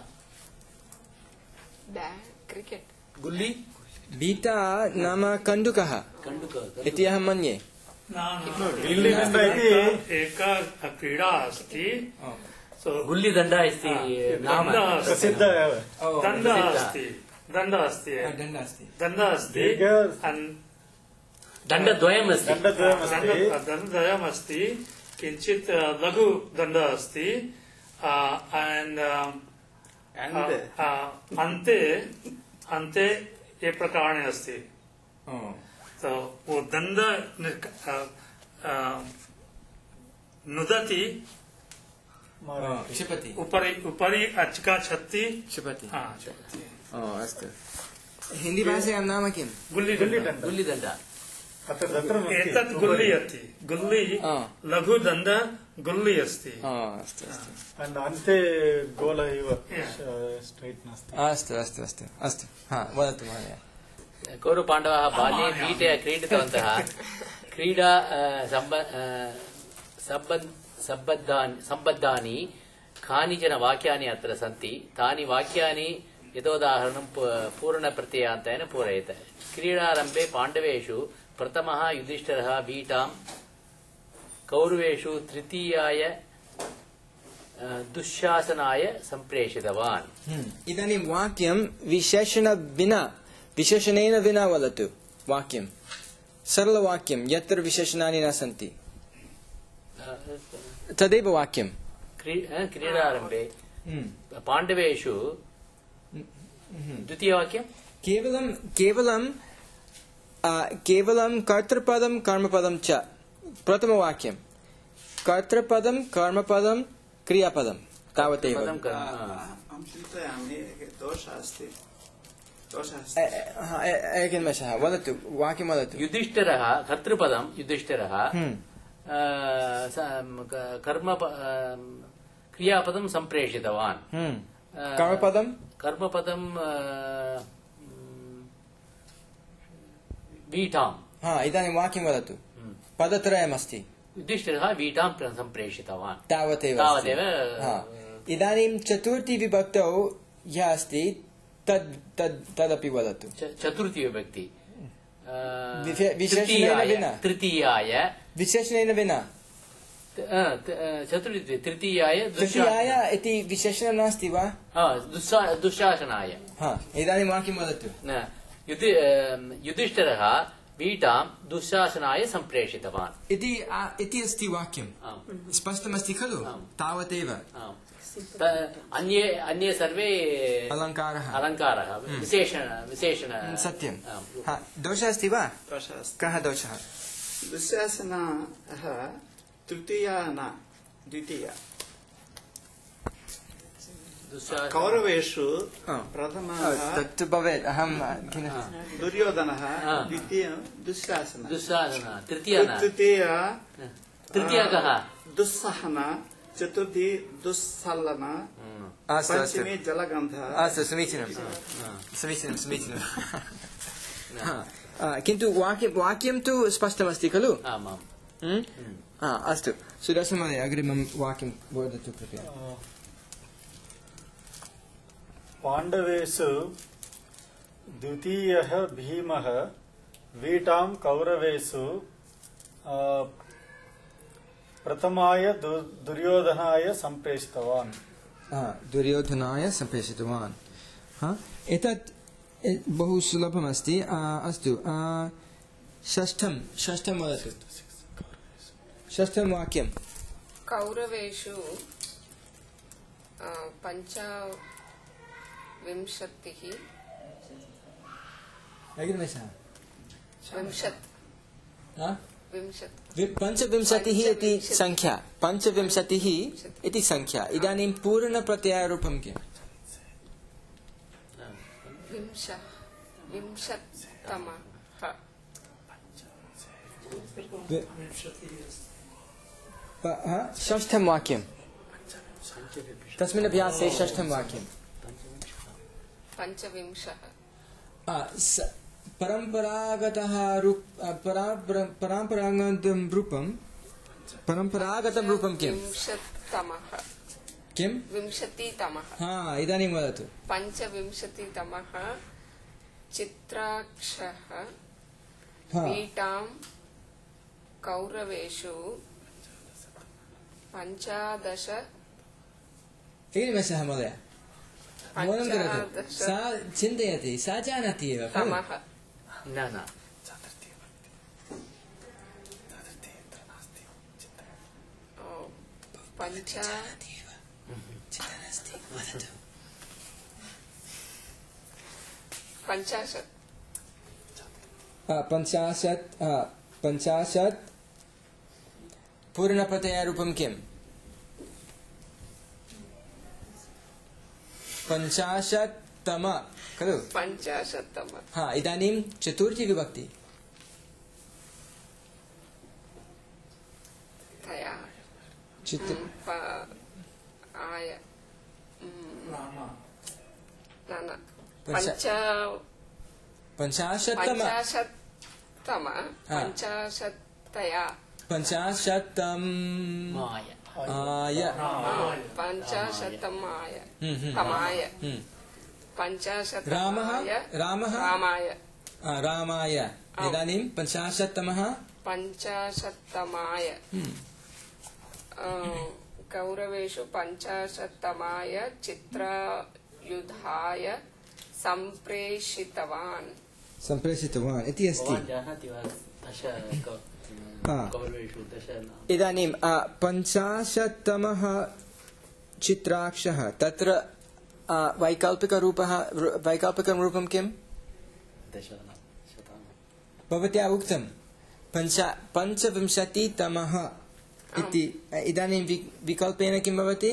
क्रिकेट गुल्ली वीटा नाम कन्दुकः कन्दुकः इति अहं मन्ये एका क्रीडा अस्ति गुल्लीदण्डा इति नाम प्रसिद्धः एव दण्डः अस्ति दण्डः अस्ति दण्डः अस्ति दण्डः अस्ति दण्डद्वयम् अस्ति दण्डद्वयम् अस्ति किञ्चित् लघु दण्डः अस्ति अन्ते अन्ते ये प्रकारेण अस्ति तो वो दण्ड नुदति क्षिपति उपरि उपरि अचका छत्ति क्षिपति क्षिपति अस्तु हिन्दी भाषायां नाम किं गुल्लीदण्ड गुल्लीदण्डा एतत् गुल्ली अस्ति गुल्ली लघु दण्ड गुल्ली अस्ति अस्तु अस्तु अन्ते गोल इव स्ट्रैट् नास्ति अस्तु अस्तु अस्तु अस्तु हा वदतु महोदय कौरवपाण्डवाः बाल्ये वीटया क्रीडितवन्तः क्रीडा सम्बद्धानि कानिचन वाक्यानि अत्र सन्ति तानि वाक्यानि यथोदाहरणं पूर्णप्रत्ययान्तेन पूरयेत् क्रीडारम्भे पाण्डवेषु प्रथमः युधिष्ठिरः वीटां कौरवेषु तृतीयाय दुःशासनाय सम्प्रेषितवान् इदानीं वाक्यं विशेषण विना विशेषणेन विना वदतु वाक्यं सरलवाक्यं यत्र विशेषणानि न सन्ति तदेव वाक्यं क्रीडारम्भे पाण्डवेषु द्वितीयवाक्यं केवलं केवलं केवलं कर्तृपदं कर्मपदं च प्रथमवाक्यं कर्तृपदं कर्मपदं क्रियापदं तावदेव अहं चिन्तयामि दोषः अस्ति एकनिमेषः वदतु वाक्यं वदतु युधिष्ठिरः कर्तृपदं युधिष्ठिरः कर्म क्रियापदं सम्प्रेषितवान् कर्मपदं कर्मपदं वीटां इदानीं वाक्यं वदतु पदत्रयमस्ति युधिष्ठिरः वीटां सम्प्रेषितवान् तावदेव तावदेव इदानीं चतुर्थी विभक्तौ यः अस्ति तद् तद् तदपि वदतु चतुर्थी विभक्ति विशेषणेन विना तृतीयाय विशेषणेन विना चतुर्थी तृतीयाय तृतीयाय इति विशेषणं नास्ति वा दुःशासनाय इदानीं वाक्यं वदतु युधिष्ठिरः वीटां दुःशासनाय सम्प्रेषितवान् इति इति अस्ति वाक्यं स्पष्टमस्ति खलु तावदेव अन्ये अन्ये सर्वे अलङ्कारः अलङ्कारः विशेषण विशेषण सत्यं दोषः अस्ति वा कः दोषः दुःशासनः तृतीया न द्वितीया दुःशासन कौरवेषु हा। प्रथमः तत्तु भवेत् अहं किं- दुर्योधनः हा। द्वितीयं दुःशासनः दुःशासन तृतीया न तृतीया तृतीया कः दुस्सहन चतुर्थी दुस्सलन अस्तु अस्तु पञ्चमी जलगन्धः अस्तु समीचीनं समीचीनं समीचीनं हा। आ, किन्तु वाक्यं वाक्यं तु स्पष्टमस्ति खलु आमाम् हम्म? हा, अस्तु सुदर्शनमहोदय अग्रिमं वाक्यं वदतु कृपया पाण्डवेषु द्वितीयः भीमः वीटां कौरवेषु अ, प्रथमाय दु- दुर्योधनाय सम्प्रेषितवान् हा, दुर्योधनाय सम्प्रेषितवान् हा एतत् ए- बहु सुलभमस्ति आ, अस्तु आ, षष्ठं षष्ठं वदतु षष्ठं वाक्यं कौरवेषु अ, पञ्चविंशतिः अग्रिमशः विंशत् हा? विंशत् वि- पञ्चविंशतिः इति संख्या पञ्चविंशतिः इति संख्या इदानीं पूर्णप्रत्ययरूपं किम् विंश विंशत्तमः वि- प- हा? षष्ठं वाक्यं तस्मिन् अभ्यासे षष्ठं वाक्यं पञ्चविंशः आ, स- परम्परागतः रूप आ, परा- पर- परम्परागतं रूपं परम्परागतं रूपं किं विंशत्तमः किं विंशतितमः हा इदानीं वदतु पञ्चविंशतितमः चित्राक्षः हा वीटां कौरवेषु पञ्चादश एवमस्ति महोदय मौनं करोतु पञ्चादश सा चिन्तयति सा जानाति एव खलु? तमः न न ओ, पञ्च पञ्चाशत् आ, पञ्चाशत् आ, पञ्चाशत् पूर्णप्रत्ययरूपं किम् पञ्चाशत्तम खलु पञ्चाशत्तम हा इदानीं चतुर्थी विभक्ति तया चित्र म्, प- आय म्, न न पञ्च- पञ्च पञ्चाशत्तम पञ्चाशत्तम पञ्चाशत्तया पञ्चाशत्तम माय आय पञ्चाशत्तमाय हम्म, हम्म, तमाय हम्म। पञ्चाशत्तमाय रामः रामः रामाय आ, रामाय आम्। इदानीं पञ्चाशत्तमः पञ्चाशत्तमाय हम्म। अ, कौरवेषु पञ्चाशत्तमाय चित्रयुधाय सम्प्रेषितवान् सम्प्रेषितवान् इति अस्ति भवान् जानाति वा दश कौ- हा। कौरवेषु दश नाम इदानीं आ, पञ्चाशत्तमः चित्राक्षः तत्र आ, वैकल्पिकरूपः रु- वैकल्पिकं रूपं किम् दश नाम शतानां भवत्या उक्तं पञ्च पञ्चविंशतितमः इति इदानीं वि- विकल्पेन किं भवति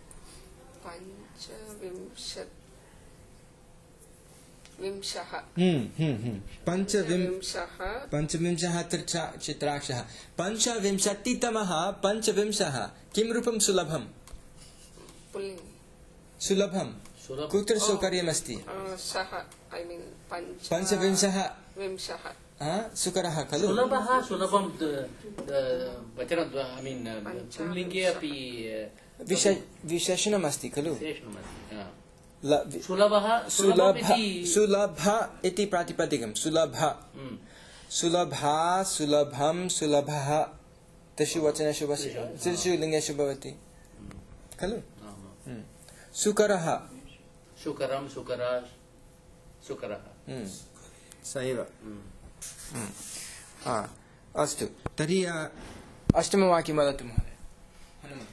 पञ्चविंशत् विंशः हम्म, हम्म, हम्म। पञ्चविं विंशः पञ्चविंशः त्रिचा- चित्राक्षः पञ्चविंशतितमः पञ्चविंशः किं रूपं सुलभं पुल्लिङ्ग् सुलभं सुलभ कुत्र सौकर्यमस्ति अ, सः ऐ मीन् पञ्च पञ्चविंशः विंशः आ, सुकरः खलु सुलभः सुलभं वचन ऐ मीन् पुल्लिङ्गे अपि विश विशेषणमस्ति खलु विशेषणमस्ति हा। ल- वि- सुलभः सुलभ सुलभमिति सुलभ इति प्रातिपदिकं सुलभ हम्म। सुलभा सुलभं सुलभः तेषु वचनेषु वस- त्रिषु लिङ्गेषु भवति खलु आमाम्। हम्म। सुकरः सुकरं सुकरा सुकरः हम्म। स एव हम्म। हम्म। हा, अस्तु तर्हि अ, अष्टमवाक्यं वदतु महोदय हनुमन्।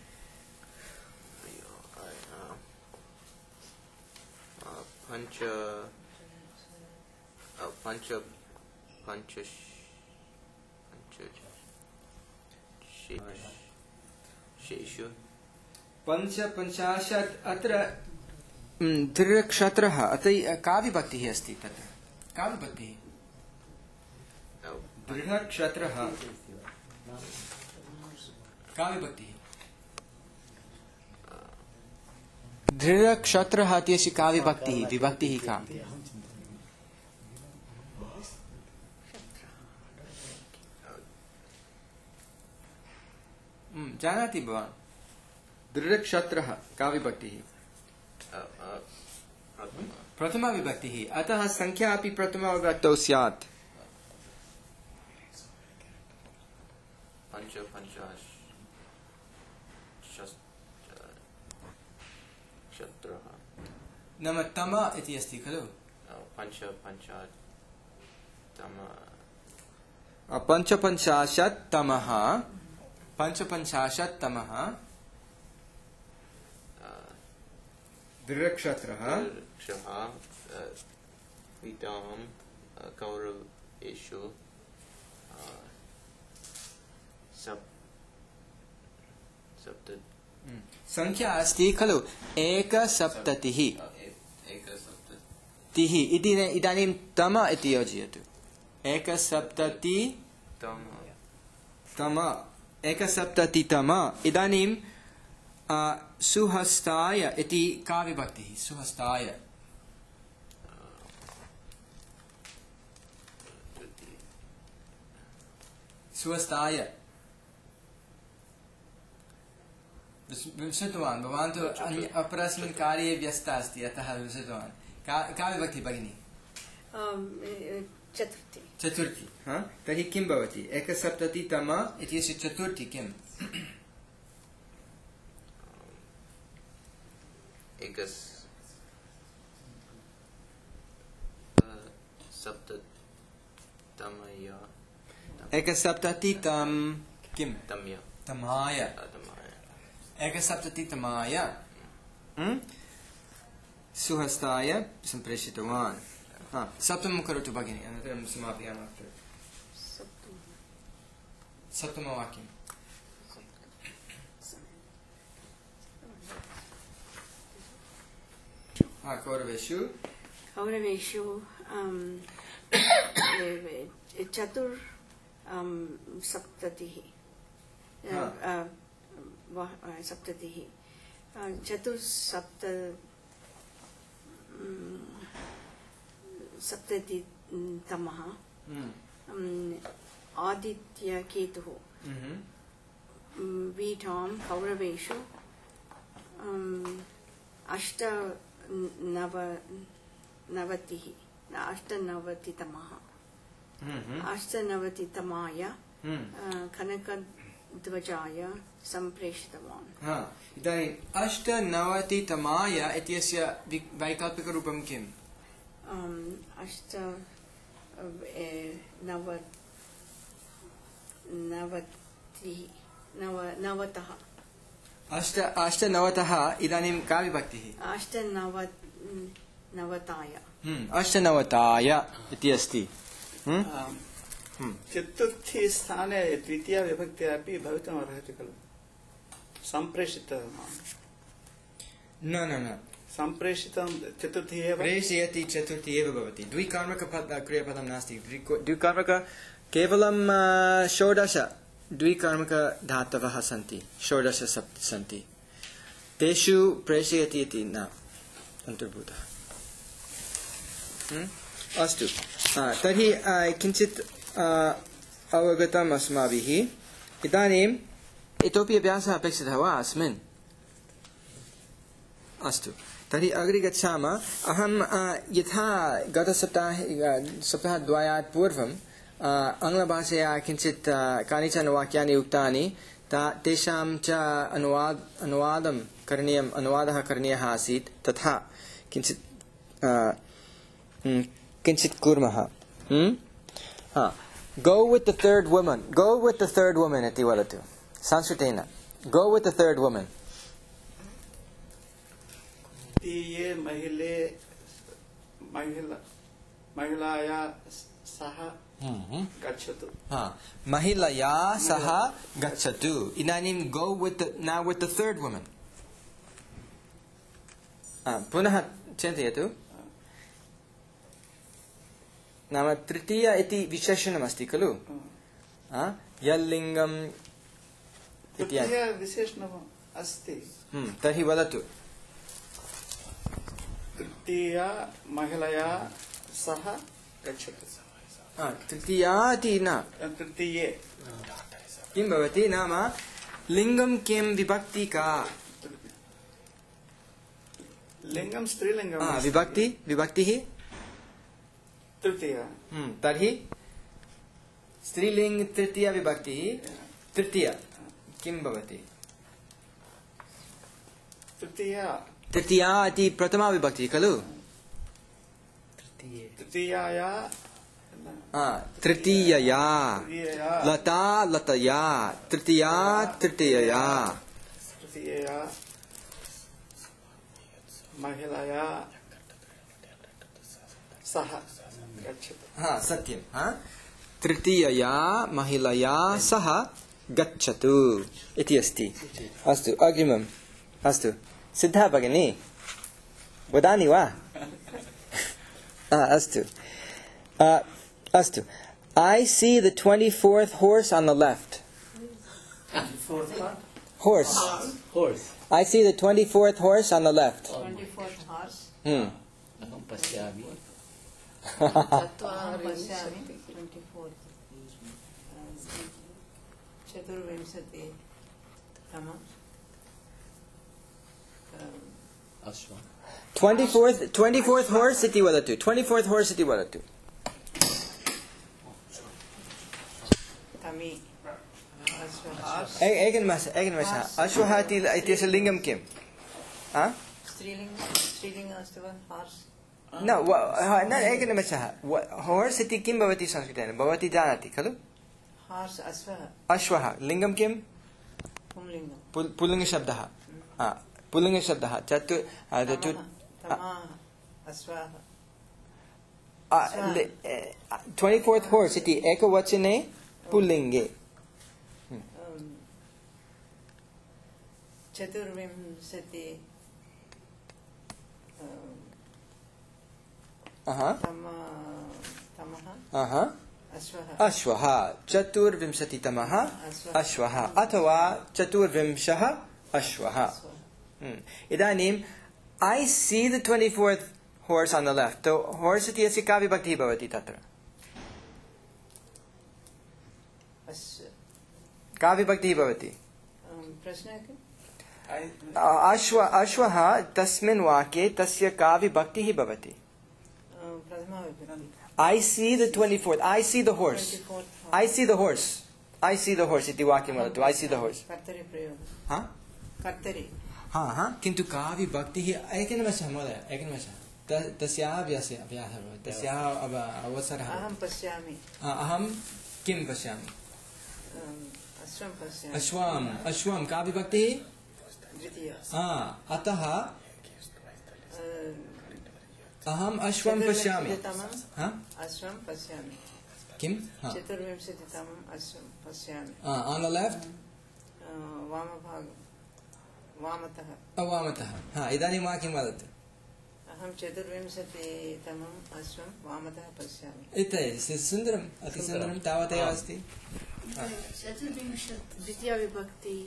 पञ्च अ, पञ्च पञ्च पञ्च शेषु पञ्चपञ्चाशत् अत्र दृढक्षत्रः अतः का विभक्तिः अस्ति तत्र का विभक्तिः दृढक्षत्रः का विभक्तिः दृढक्षत्रः इत्यस्य का विभक्तिः विभक्तिः का जानाति भवान् दृढक्षत्रः का विभक्तिः प्रथमा विभक्तिः अतः संख्या अपि प्रथमा विभक्तौ स्यात् पञ्च पञ्चाशत् क्षत्रः नाम तम इति अस्ति खलु पञ्च पञ्चाशत् तम पञ्चपञ्चाशत् तमः पञ्चपञ्चाशत् तमः दृढक्षत्रः वितां कौरवेषु सप्त संख्या अस्ति खलु एकसप्ततिः तिः इति इदानीं तम इति योजयतु एकसप्तति तम एकसप्ततितम इदानीं सुहस्ताय इति का विभक्तिः सुहस्ताय सुहस्ताय विंशतवान् भवान् तु अपरस्मिन् कार्ये व्यस्तः अस्ति अतः विंशतवान् का का विभक्तिः भगिनी चतुर्थी चतुर्थी हा तर्हि किं भवति एकसप्ततितम इत्यस्य चतुर्थी किम् एकस् सप्ततमया एकसप्ततितम किं तमया तमाय एकसप्ततितमाय सुहस्ताय सम्प्रेषितवान् हा सप्तमं करोतु भगिनी अनन्तरं समापयामः सप्तमवाक्यं हा कौरवेषु कौरवेषु चतुर् सप्ततिः सप्ततिः चतुस्सप्त सप्ततितमः आदित्यकेतुः वीठां कौरवेषु अष्ट नव नवतिः अष्टनवतितमः अष्टनवतितमाय कनकध्वजाय सम्प्रेषितवान् इदानीम् अष्टनवतितमाय इत्यस्य वैकल्पिकरूपं किम् अष्ट नव नवतिः नव नवतः अष्ट अष्टनवतः इदानीं का विभक्तिः अष्टनव नवताय अष्टनवताय इति अस्ति चतुर्थी स्थाने द्वितीया विभक्तिः अपि भवितुम् अर्हति खलु सम्प्रेषितः न न न सम्प्रेषितं चतुर्थी एव प्रेषयति चतुर्थी एव भवति द्विकर्मकपद क्रियापदं नास्ति द्विकर्मक केवलं षोडश द्विकर्मकधातवः सन्ति षोडश सप्त सन्ति तेषु प्रेषयति इति न अन्तर्भूतः अस्तु तर्हि किञ्चित् अवगतम् अस्माभिः इदानीम् इतोपि अभ्यासः अपेक्षितः वा अस्मिन् अस्तु तर्हि अग्रे गच्छामः अहं यथा गतसप्ताहे सप्ताहद्वयात् पूर्वं आङ्ग्लभाषया किञ्चित् कानिचन वाक्यानि उक्तानि तेषां च अनुवाद अनुवादं करणीयम् अनुवादः करणीयः आसीत् तथा किञ्चित् किञ्चित् कुर्मः go with the third woman go with the third woman इति वदतु संस्कृतेन go with the third woman ये महिले महिला महिलाया सह गच्छतु. हा महिलया सह गच्छतु. इदानीं go with the, now with the third woman. हा पुनः चिन्तयतु. नाम तृतीया इति विशेषणमस्ति खलु. यल्लिङ्गम् तृतीया विशेषणम् अस्ति. तर्हि वदतु. तृतीया महिलया सह गच्छतु. तृतीया इति न तृतीये किं भवति नाम लिङ्गं किं विभक्ति का. लिङ्गं स्त्रीलिङ्गं. विभक्ति विभक्तिः तृतीया. तर्हि स्त्रीलिङ्ग तृतीया विभक्तिः तृतीया किं भवति. तृतीया तृतीया इति प्रथमा विभक्तिः खलु. तृतीयाया तृतीयया लता लतया तृतीया तृतीयया तृतीयया महिलया सह गच्छतु. हा सत्यं. हा तृतीयया महिलया सह गच्छतु इति अस्ति. अस्तु अग्रिमम्. अस्तु सिद्धा भगिनी वदामि वा. अस्तु अस्तु. I see the twenty-fourth horse on the left. Horse. Horse. I see the twenty-fourth horse on the left. twenty-fourth horse. Hmm. अहं पश्यामि. अहं पश्यामि twenty-fourth. चतुर्विंशति तमम्. अश्वम्. twenty-fourth twenty-fourth horse इति वदतु. twenty-fourth horse इति वदतु. तमि. एकनिमेष एकनिमेष. अश्वः इति इत्यस्य लिङ्गं किम्. स्त्रीलिङ्गं स्त्रीलिङ्गम् अस्ति वा. हार्स्. न न एकनिमेषः. हॉर्स् इति किं भवति संस्कृतेन भवती जानाति खलु. हार्स् अश्वः. अश्वः लिङ्गं किं. पुंलिङ्गं. पुल्लिङ्गशब्दः. पुल्लिङ्गशब्दः. चतु twenty-fourth horse इति एकवचने पुल्लिङ्गे. चतुर्विंशति अश्वः. चतुर्विंशतितमः अश्वः अथवा चतुर्विंशः अश्वः. इदानीं I see the twenty-fourth horse on the left. तो horse इत्यस्य का विभक्तिः भवति तत्र. का विभक्तिः भवति. अश्व अश्वः तस्मिन् वाक्ये तस्य का विभक्तिः भवति. I see the twenty-fourth. I see the horse. I see the horse. I see the horse इति वाक्यं वदतु. I see the horse. हा हा हा किन्तु का विभक्तिः. एकनिमेषः महोदय एकनिमेषः. तस्याः व्यासः व्यासः तस्याः अवसरः. अहं पश्यामि. अहं किं पश्यामि. अश्वम्. अश्वं का विभक्तिः. अतः अहम् अश्वं पश्यामि. अश्वं पश्यामि. किं. चतुर्विंशतितमम् अश्वं पश्यामि. On the left. वामभाग वामतः. वामतः. हा इदानीं वा किं वदतु. अहं चतुर्विंशतितमम् अश्वं वामतः पश्यामि. इति सुन्दरम् अतिसुन्दरं तावदेव अस्ति. द्वितीया विभक्ति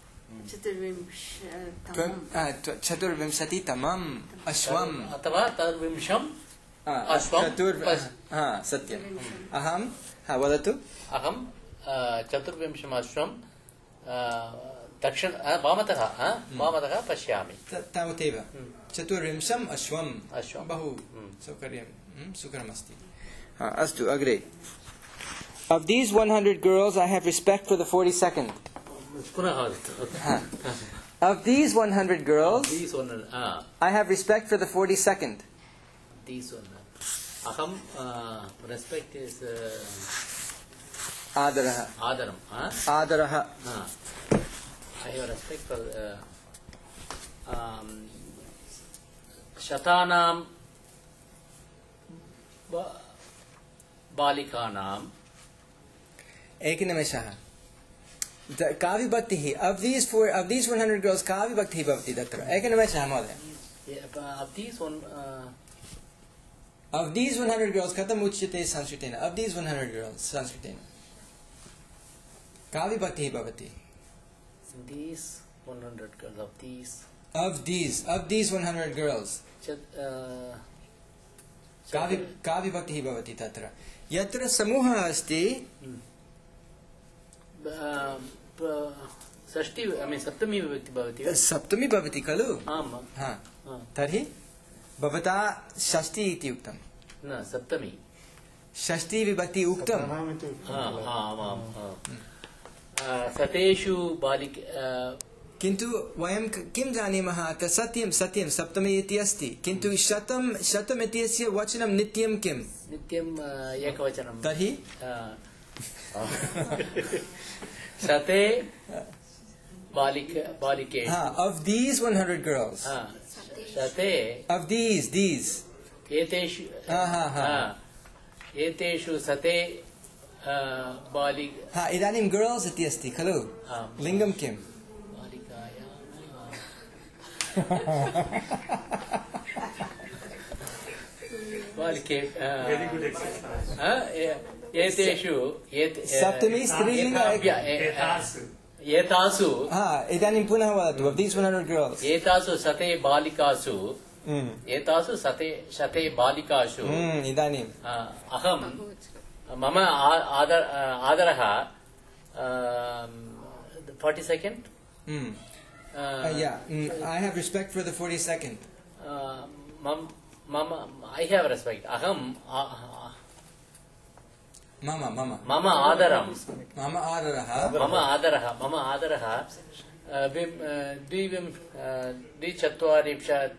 चतुर्विंशतितमम् अश्वम् अथवा तद्विंशम् अश्वम्. सत्यम्. अहं वदतु. अहं चतुर्विंशम् अश्वं दक्षिण वामतः वामतः पश्यामि. तावदेव. चतुर्विंशम् अश्वम्. अश्वं बहु सौकर्यं सुकरमस्ति. अस्तु अग्रे. Of these one hundred girls, I have respect for the forty-second. Of these one hundred girls, these one, uh, I have respect for the forty-second. These one. Aham uh, respect is uh, Adaraha. Adaram. Huh? Adaraha. Uh, I have respect for uh, um, Shatanam बा- बालिकानां एकनिमेषः the- का विभक्तिः of these four of these one hundred girls का विभक्तिः भवति तत्र एकनिमेषः महोदय of these one uh, of these one hundred girls कथम् उच्यते संस्कृतेन of these one hundred girls संस्कृतेन का विभक्तिः भवति these one hundred girls of these of these of these one hundred girls Chat, uh, का वि- का विभक्तिः भवति तत्र यत्र समूहः अस्ति uh, प- षष्टि I mean सप्तमी विभक्ति भवति वा? सप्तमी भवति खलु आम् हा आम्। तर्हि भवता षष्टि इति उक्तं न सप्तमी षष्टि विभक्ति उक्तं प्रथममिति हा, हा, आम्, आम्, आम्। अ, सतेषु बालिक अ, किन्तु वयं क- किं जानीमः अत्र सत्यं सत्यं सप्तमी इति अस्ति किन्तु शतं शतम् इत्यस्य वचनं नित्यं किम् नित्यं अ, एकवचनं तर्हि अ, शते बालिक बालिकेषु हा of these one hundred girls हा, शते of these these एतेषु हा, हा, हा। हा, एतेषु सते अ, बालिक हा इदानीं girls इति अस्ति खलु आम्। लिङ्गं किम् बालिकायां बालिके वेरी गुड एक्सरसाइज अ, ए- एतेषु एत- सप्तमी स्त्रीलिङ्ग एताभ्य- ए- एतासु एतासु हा इदानीं पुनः वदतु of these one hundred girls एतासु सते बालिकासु हम्म, एतासु सते शते बालिकासु हम्म, इदानीं अ, अहं मम आ- आदर अ, आदरः forty second hmm, uh, yeah mm, I have respect for the forty-second मम मम ऐ हेव् रेस्पेक्ट् अहं आ- मम मम मम आदरं मम आदरः मम आदरः मम आदरः अ, विं- अ, द्विविं अ, द्विचत्वारिंशत्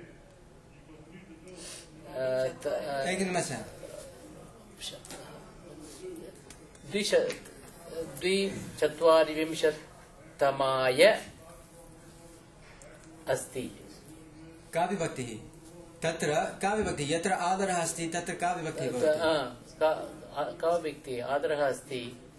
अ, त- अ, एकनिमेषः द्विश द्विचत्वारिंशत्तमाय अस्ति का विभक्तिः तत्र का विभक्तिः यत्र आदरः अस्ति तत्र का विभक्तिः त- भवति अ, का- आ- का व्यक्ति आदरः अस्ति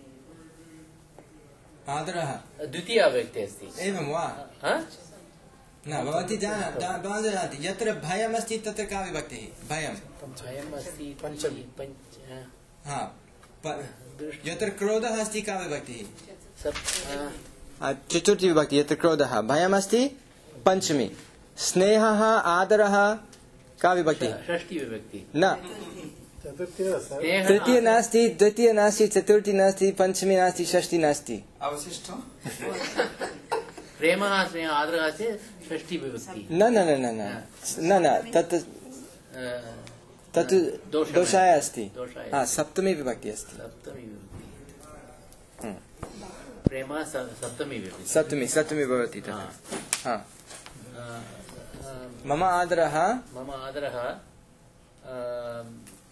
आदरः द्वितीया व्यक्ति अस्ति एवं वा अ? न भवती जाना जा- भवान् जानाति यत्र भयम् अस्ति तत्र का विभक्तिः भयं भयम् अस्ति पञ्चमी पञ्च हा प- यत्र क्रोधः अस्ति का विभक्तिः सप् अ, आ, चतुर्थी विभक्ति यत्र क्रोधः भयम् अस्ति पञ्चमी स्नेहः आदरः का विभक्तिः षष्ठी विभक्ति न चतुर्थी सर स्नेहः- तृतीय नास्ति द्वितीय नास्ति चतुर्थी नास्ति पञ्चमी नास्ति षष्ठी नास्ति अवशिष्टं प्रेमः स्नेहः आदरः चेत् षष्ठी विभक्ति न न न न न न न तत् अ, तत् दोषः- दोषाय अस्ति दोषाय हा सप्तमी विभक्ति अस्ति सप्तमी विभक्ति हम्म। प्रेमः स- सप्तमी विभक्ति सप्तमी सप्तमी भवति हा। तत् हा अ, अ, मम आदरः मम आदरः अ,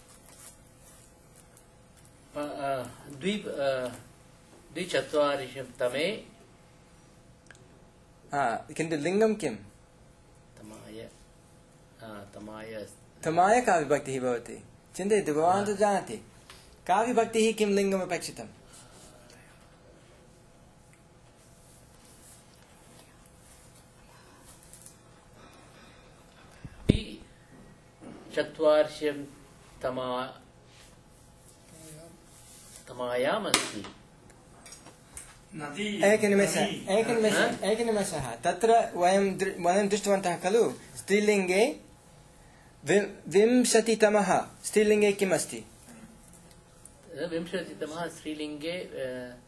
अ, द्वि अ, द्विचत्वारिंशत्तमे हा किन्तु लिङ्गं किम् तमाय अ, तमाय अस्ति। तमाय का विभक्तिः भवति चिन्तयतु भवान् तु जानाति का विभक्तिः किं लिङ्गम् अपेक्षितम् चत्वारिंशत्तमा तमायाम् अस्ति नदी एकनिमेषः एकनिमेषः एकनिमेषः तत्र वयं दृ- वयं दृष्टवन्तः खलु स्त्रीलिङ्गे वि- विंशतितमः स्त्रीलिङ्गे किम् अस्ति विंशतितमः स्त्रीलिङ्गे अ,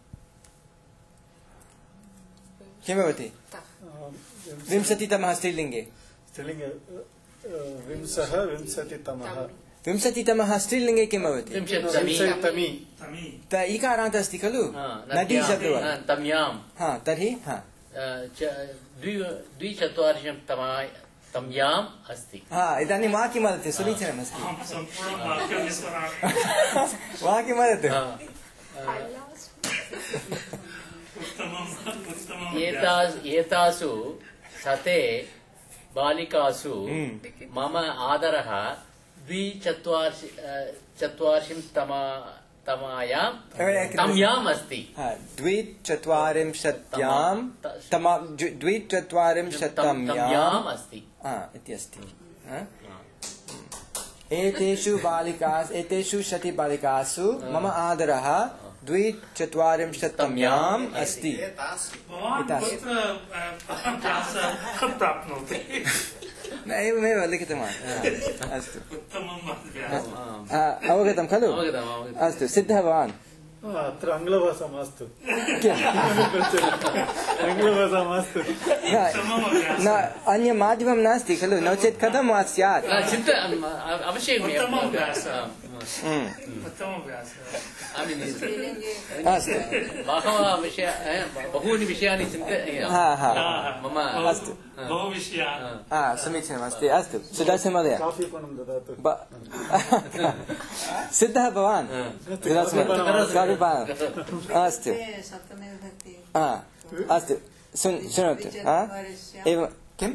किं भवति विंशतितमः स्त्रीलिङ्गे स्त्रीलिङ्गे विंशः विंशतितमः विंशतितमः स्त्रीलिङ्गे किं भवति विंशतितमी विंशतितमी त इकारान्त अस्ति खलु हा, नदी नद्यां, शब्दः हा, तम्यां हा तर्हि हा अ, च- द्वि द्विचत्वारिंशत्तमा तम्याम् अस्ति हा इदानीं वाक्यं वदतु समीचीनमस्ति सम्पूर्णं वाक्यं स्मरामि वाक्यं वदतु हा। उत्तमम् उत्तमम् एता- एतासु सते बालिकासु हम्म। मम आदरः द्विचत्वार्षि चत्वार्षिं तमा तमायां तम्याम् अस्ति द्विचत्वारिंशत्यां तमा द्विचत्वारिंशत्तम्याम् अस्ति इति अस्ति एतेषु बालिकासु एतेषु शति बालिकासु मम आदरः द्विचत्वारिंशत्तम्याम् अस्ति न एवमेव लिखितवान् अस्तु अवगतं खलु अस्तु सिद्धः भवान् अत्र आङ्ग्लभाषा मास्तु आङ्ग्लभाषा मास्तु न अन्यमाध्यमं नास्ति खलु नो चेत् कथं वा स्यात् बहवः विषयाः बहूनि विषयानि चिन्तय मम अस्तु समीचीनमस्ति अस्तु सुदर्शन महोदय सिद्धः भवान् अस्तु अस्तु शृणोतु एवं किं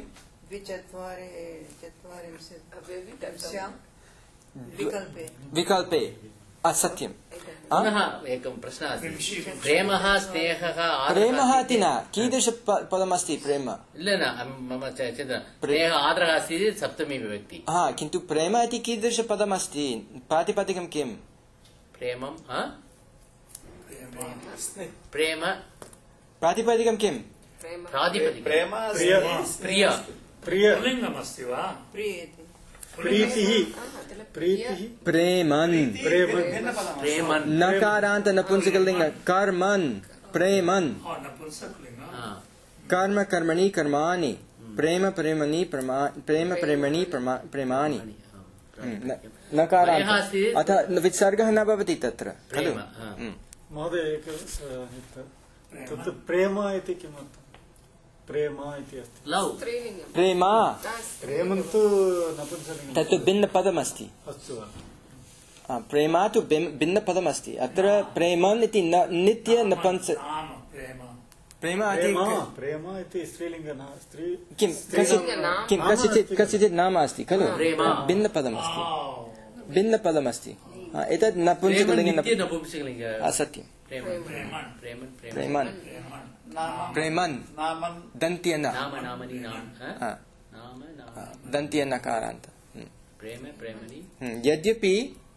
विकल्पे सत्यं पुनः एकं प्रश्नः अस्ति प्रेमः स्नेहः प्रेमः इति न कीदृश पदमस्ति प्रेम न न मम चिन्तनं प्रेमः आदरः अस्ति सप्तमी विभक्ति हा किन्तु प्रेम इति कीदृश पदमस्ति प्रातिपदिकं किम् प्रेमं प्रेम प्रातिपदिकं किं प्रातिपदिकं प्रेम प्रिय प्रिय लिङ्गमस्ति वा प्रीतिः प्रीतिः प्रेमन् प्रेमन् नकारान्त नपुंसकलिङ्ग कर्मन् प्रेमन् कर्म कर्मणि कर्माणि प्रेम प्रेमणि प्रेम प्रेमणि प्रेमाणि नकारान्त अतः विसर्गः न भवति तत्र खलु महोदय तत् प्रेम इति किमर्थं प्रेम इति अस्ति लव् प्रेमा प्रेमं तु नपुंसकलिङ्गं तत्तु भिन्नपदमस्ति अस्तु वा प्रेमा तु भिन्नपदमस्ति अत्र प्रेमन् इति नित्य नपुंस प्रेम प्रेम इति स्त्रीलिङ्ग स्त्री किं किं कस्यचित् कस्यचित् नाम अस्ति खलु भिन्नपदमस्ति भिन्नपदमस्ति एतत् नपुंसकलिङ्ग सत्यं प्रेमन् प्रेमन् दन्त्यन दन्त्यनकारान्त यद्यपि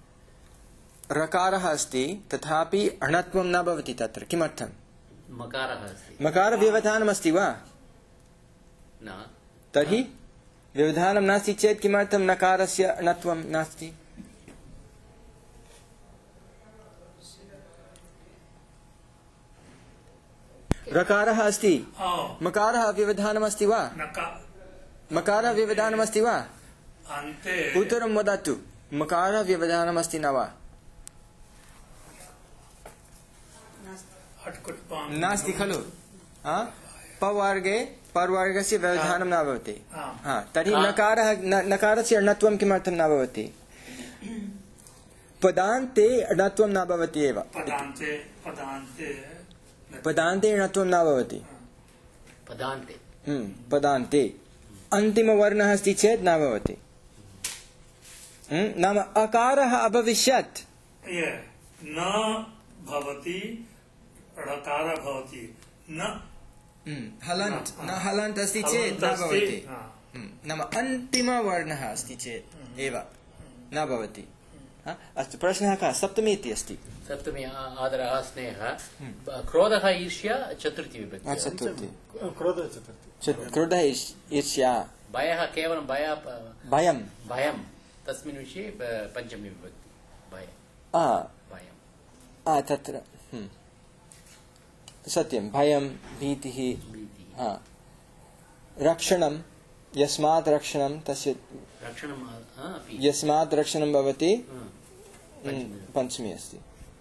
रकारः अस्ति तथापि अणत्वं न भवति तत्र किमर्थं मकारः अस्ति मकारव्यवधानमस्ति वा न तर्हि व्यवधानं नास्ति चेत् किमर्थं नकारस्य अणत्वं नास्ति रकारः अस्ति मकारः व्यवधानमस्ति वा मकारः व्यवधानमस्ति वा उत्तरं वदतु मकारः व्यवधानमस्ति न वा नास्ति खलु पवर्गे पर्वर्गस्य व्यवधानं न भवति तर्हि नकारः नकारस्य अणत्वं किमर्थं न भवति पदान्ते अणत्वं न भवति एव पदान्ते णत्वं न भवति पदान्ते पदान्ते अन्तिमवर्णः अस्ति चेत् न भवति नाम अकारः अभविष्यत् न भवति णकारः भवति न हलन्त् न हलन्त् अस्ति चेत् न भवति नाम अन्तिमवर्णः अस्ति चेत् एव न भवति अस्तु प्रश्नः कः सप्तमी इति अस्ति सप्तमी आदरः स्नेहः क्रोधः ईर्ष्या चतुर्थी विभक्ति चतुर्थी क्रोधः चतुर्थी क्रोधः ईर्ष्या भयः केवलं भय भयं भयं तस्मिन् विषये पञ्चमी विभक्ति भय भयं तत्र सत्यं भयं भीतिः रक्षणं यस्मात् रक्षणं तस्य रक्षणं यस्मात् रक्षणं भवति पञ्चमी अस्ति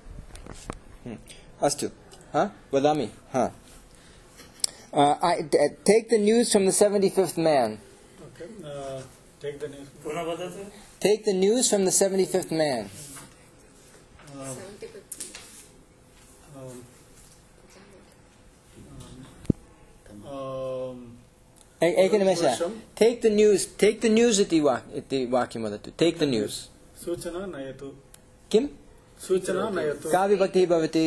अस्तु वदामि take the news from the seventy-fifth man okay uh, take the news पुनः वदतु take the news from the seventy-fifth man एकनिमेषः take the news take the news इति वाक् इति वाक्यं वदतु टेक् द न्यूस् सूचना नयतु किं सूचना नयतु का विभक्तिः भवति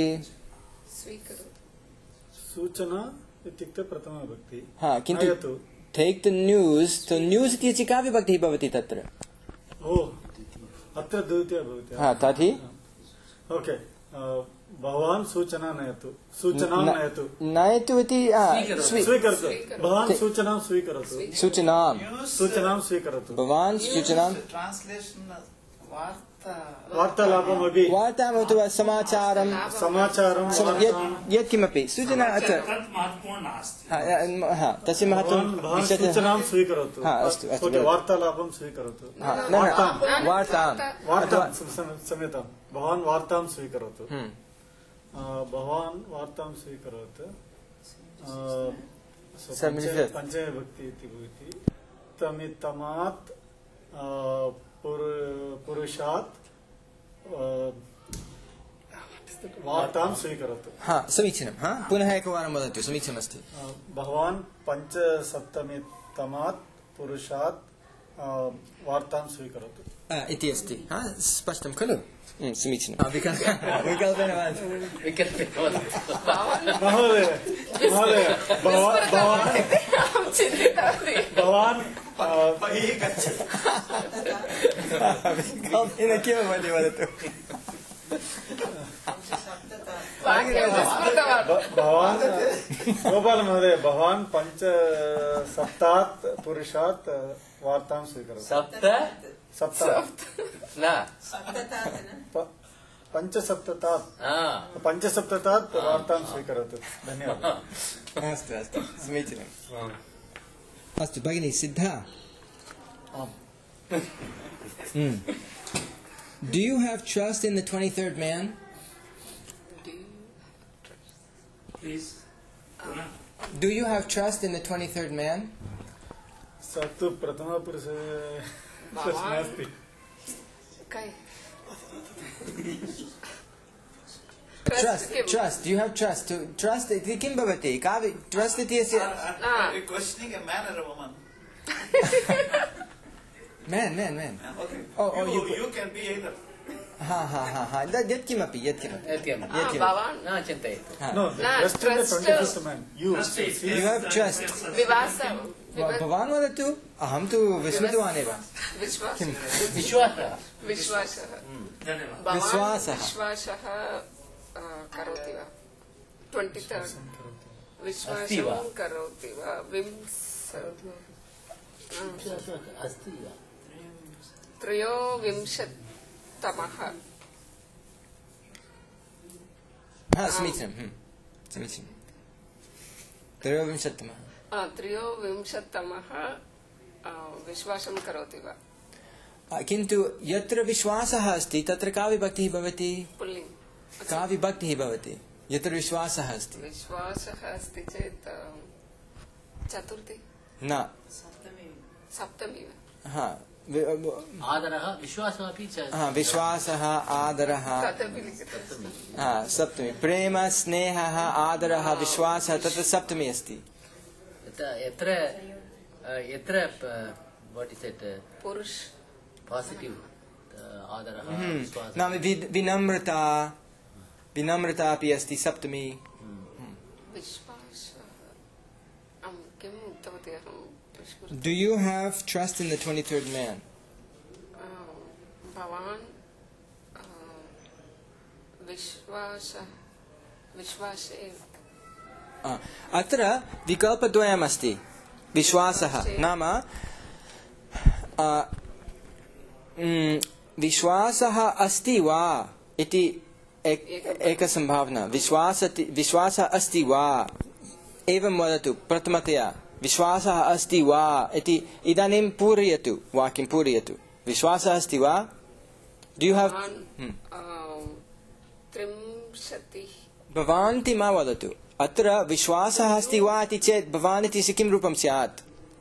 सूचना इत्युक्ते प्रथमाविभक्ति हा किन्तु टेक् द न्यूस् तो न्यूस् इति का विभक्तिः भवति तत्र ओ अत्र द्वितीया भवति हा तर्हि ओके भवान् सूचना नयतु सूचनां नयतु नयतु इति स्वीकरोतु भवान् सूचनां स्वीकरोतु सूचनां सूचनां स्वीकरोतु भवान् सूचनां ट्रान्स्लेशन् वार्तालापमपि वार्ताम् अथवा समाचारं समाचारं यत्किमपि सूचना अत्र हा तस्य महत्त्वं सूचनां स्वीकरोतु हा अस्तु अस्तु वार्तालापं स्वीकरोतु वार्तां वार्तां क्षम्यतां भवान् वार्तां स्वीकरोतु भवान् वार्तां स्वीकरोतु पञ्चमविभक्ति इति भवति तमितमात् पुरुषात् वार्तां स्वीकरोतु हा समीचीनं हा पुनः एकवारं वदतु समीचीनमस्ति भवान् पञ्चसप्तमितमात् पुरुषात् वार्तां स्वीकरोतु इति अस्ति हा स्पष्टं खलु समीचीनं विकल्पेन विकल्पेन महोदय महोदय भवान् भवान् विकल्पेन किमपि वदतु भवान् गोपाल महोदय भवान् पञ्चसप्तात् पुरुषात् वार्तां स्वीकरोतु सप्त सप्तात् न पञ्चसप्ततात् पञ्चसप्ततात् वार्तां स्वीकरोतु धन्यवादः अस्तु अस्तु समीचीनम् अस्तु भगिनी सिद्धा Do you have trust in the twenty-third man? Please. Do you have trust in the twenty-third man? सत्तु प्रथमपुरुषे नास्ति Trust, trust. Do you have trust? To trust इति किं भवति? का trust इति अस्य questioning a man or a woman? Man, man, man. Okay. Oh, oh, you, you, you can be either. हा हा हा हा यत्किमपि यत्किमपि यत्किमपि न चिन्तयतु No, trust in the twenty-fifth man. You. You have trust. भवान् वदतु अहं तु विस्मृतवान् एव विश्वासः विश्वासः विश्वासः विश्वासः करोति वा ट्वेण्टि तर्ड् अस्ति वा? विश्वासं करोति वा विंश अस्ति वा त्रयोविंशत्तमः हा समीचीनं समीचीनं त्रयोविंशत्तमः त्रयोविंशत्तमः विश्वासं करोति वा किन्तु यत्र विश्वासः अस्ति तत्र का विभक्तिः भवति पुल्लिङ्ग् का विभक्तिः भवति यत्र विश्वासः अस्ति विश्वासः अस्ति चेत् चतुर्थी न सप्तमी हा आदरः विश्वासः अपि च हा विश्वासः आदरः हा सप्तमी प्रेम स्नेहः आदरः विश्वासः तत्र सप्तमी अस्ति यत्र यत्र वाट् इस् इट् पुरुष पासिटिव् आदरः विश्वासः नाम विनम्रता विनम्रता अपि अस्ति सप्तमी विश्वासः अहं किम् उक्तवती अहं Do you have trust in the twenty-third man? भवान् विश्वासः विश्वासे अत्र विकल्पद्वयम् अस्ति विश्वासः नाम विश्वासः अस्ति वा इति एका संभावना विश्वासः अस्ति वा एवं वदतु प्रथमतया विश्वासः अस्ति वा इति इदानीं पूरयतु वाक्यं पूरयतु विश्वासः अस्ति वा डू यू हैव भवान् इति मा वदतु अत्र विश्वासः अस्ति वा इति चेत् भवान् इति किं रूपं स्यात्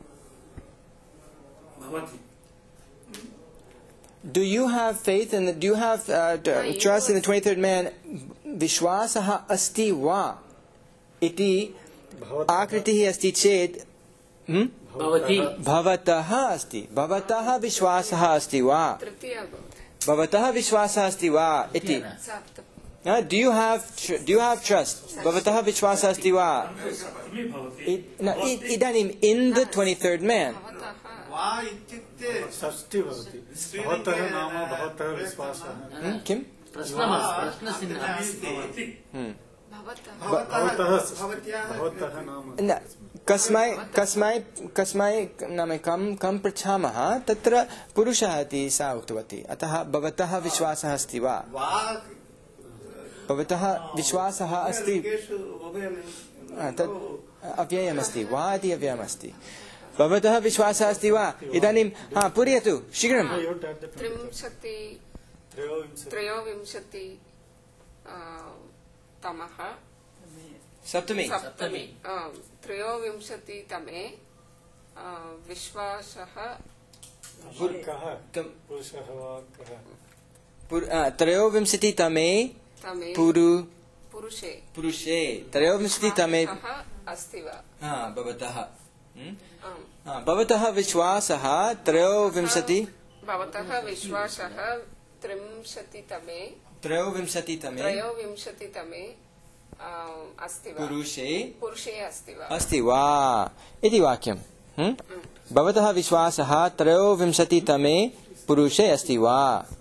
Do you have faith in the, do you have uh, trust in the twenty-third man? विश्वासः अस्ति वा इति आकृतिः अस्ति चेत् भवति भवतः अस्ति भवतः विश्वासः अस्ति वा तृतीया भवति भवतः विश्वासः अस्ति वा इति सप्तमी Uh, do you have tr- do you have trust? Bhavatah vishwasa asti va? It- no, it- idanim in the twenty-third man. वा इत्युक्ते षष्ठी भवति भवतः नाम भवतः विश्वासः Hmm? Kim? प्रश्नमस्ति प्रश्नचिह्नः Hmm. भवतः भवतः भवत्याः भवतः नाम न कस्मै कस्मै कस्मै नाम कं कं पृच्छामः तत्र पुरुषः इति सा उक्तवती अतः भवतः विश्वासः अस्ति वा वा भवतः विश्वासः अस्ति केषु उभयं आ, तत् अव्ययमस्ति वा इति अव्ययमस्ति भवतः विश्वासः अस्ति वा इदानीं हा पूरयतु शीघ्रं त्रिंशति त्रयोविंशति आ, तमः सप्तमी सप्तमी आ, त्रयोविंशतितमे आ, विश्वासः कः तम्- पुरुषः वा कः पुर- आ, त्रयोविंशतितमे तमे पुरु पुरुषे पुरुषे त्रयोविंशतितमे विश्वासः अस्ति वा हा भवतः हम्म? आम्। हा, भवतः विश्वासः त्रयोविंशति भवतः विश्वासः त्रिंशतितमे त्रयोविंशतितमे त्रयोविंशतितमे आ, अस्ति वा पुरुषे पुरुषे अस्ति वा अस्ति वा इति वाक्यं हम्म? भवतः विश्वासः त्रयोविंशतितमे पुरुषे अस्ति वा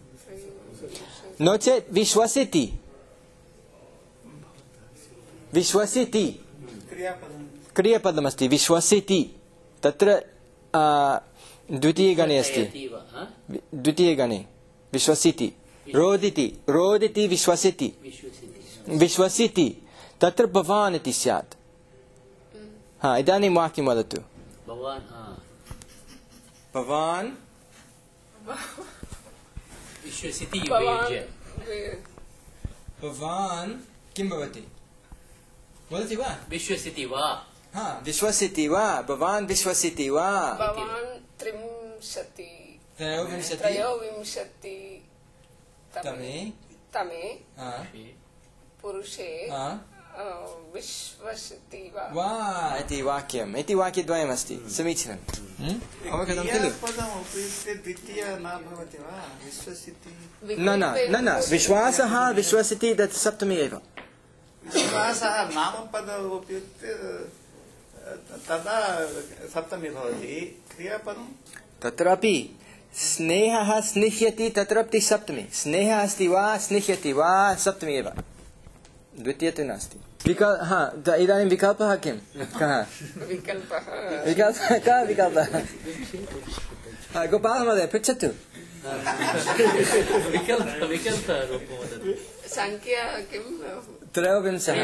नो चेत् विश्वसिति विश्वसिति क्रियापदं क्रियापदमस्ति विश्वसिति तत्र आ, द्वितीयगणे अस्ति अतीव, हा? वि- द्वितीयगणे विश्वसिति रोदिति रोदिति विश्वसिति विश्वसिति विश्वसिति तत्र भवान् इति स्यात् हा इदानीं वाक्यं वदतु भवान् हा भवान् विश्वसिति भवान् युज्य वि- भवान् किं भवति वदति वा विश्वसिति वा हा विश्वसिति वा भवान् विश्वसिति वा भवान् त्रिंशति त्रयोविंशति त्रयोविंशति तमे तमे हा, पुरुषे हा, आ, विश्वसिति वा वा इति वाक्यम् इति वाक्यद्वयमस्ति समीचीनं हम्म? अवगतं खलु क्रियापदम् उपयुज्य द्वितीय न भवति वा विश्वसिति न न न न विश्वासः विश्वसिति तत् सप्तमी एव विश्वासः नामपद उपयुक्ते तदा सप्तमी भवति क्रियापदं तत्रापि स्नेहः स्निह्यति तत्रापि सप्तमी स्नेहः अस्ति वा स्निह्यति वा सप्तमी एव द्वितीय तु नास्ति विकल् हा द- इदानीं विकल्पः किं कः विकल्पः विकल्पः कः विकल्पः हा, गोपालमहोदय पृच्छतु विकल्प विकल्परूपं वदतु संख्या किं त्रयोविंशः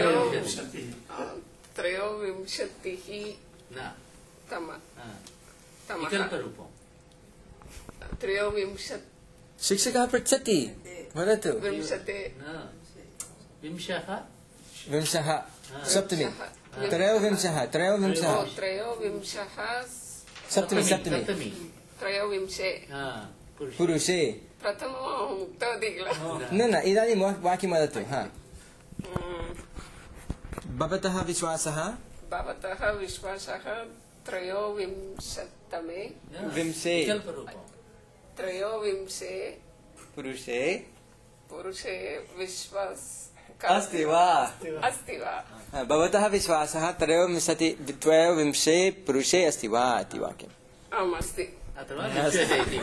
त्रयोविंशतिः न तम हा। तमः विकल्परूपं त्रयोविंशत् शिक्षकः पृच्छति वदतु विंशते न विंशः विंशः सप्तमी त्रयोविंशः त्रयोविंशः ओ, त्रयोविंशः सप्तमी सप्तमी सप्तमी त्रयोविंशे हा पुरुष पुरुषे प्रथमम् उक्तवती किल न न इदानीं वा- वाक्यं वदतु हा Mm, भवतः विश्वासः भवतः विश्वासः त्रयोविंशतमे विंशे विकल्परूपं त्रयोविंशे पुरुषे पुरुषे विश्वास अस्ति वा अस्ति वा हा, भवतः विश्वासः त्रयोविंशति त्रयोविंशे पुरुषे अस्ति वा इति वाक्यम् आम् अस्ति अथवा विश्वते इति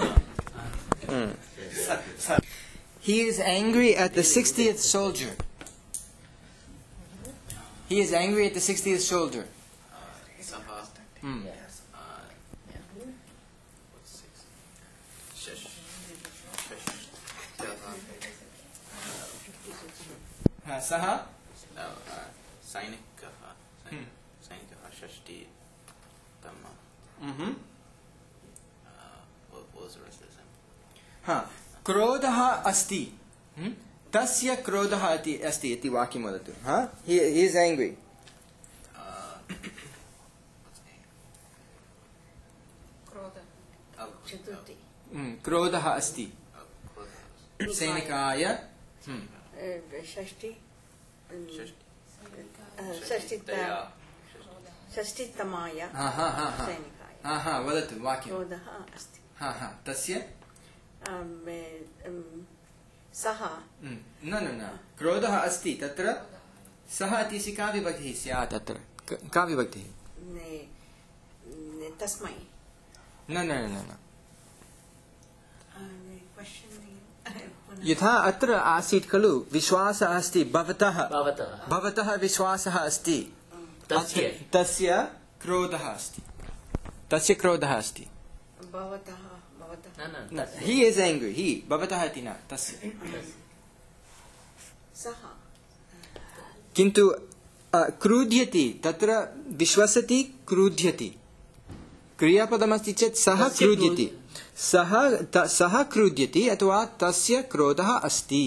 वा He is angry at the sixtieth soldier. He is angry at the sixtieth soldier. Saha. Hmm. Ha, saha? सैनिकः सैनिकः षष्टि तम Mhm. what was the rest of the sentence? Ha. क्रोधः अस्ति. Hmm? तस्य क्रोधः इति अस्ति इति वाक्यं वदतु. Ha? He, he is angry. Uh, what's the name? क्रोध Oh, चतुर्थी Hmm. क्रोधः अस्ति. oh, क्रोधः. सैनिकाय Hmm. षष्टि षष्टि. षष्टि दया. षष्टितमाय हा हा हा हा. सैनिकाय हा हा वदतु वाक्यं क्रोधः अस्ति हा हा तस्य अम्, अम्, सः न न न क्रोधः अस्ति तत्र सः इत्यस्य का विभक्तिः स्यात् तत्र क- का विभक्तिः ने- ने- तस्मै न न न न क्वश्चन् यथा अत्र आसीत् खलु विश्वासः अस्ति भवतः भवतः भवतः विश्वासः अस्ति तस्य तस्य क्रोधः अस्ति तस्य क्रोधः अस्ति भवतः भवतः न न तस्य ही इज एंग्री ही भवतः इति न तस्य सः किन्तु अ, क्रुध्यति तत्र विश्वसति क्रुध्यति क्रियापदमस्ति चेत् सः तस्य क्रुध्यति सः त- सः क्रुध्यति अथवा तस्य क्रोधः अस्ति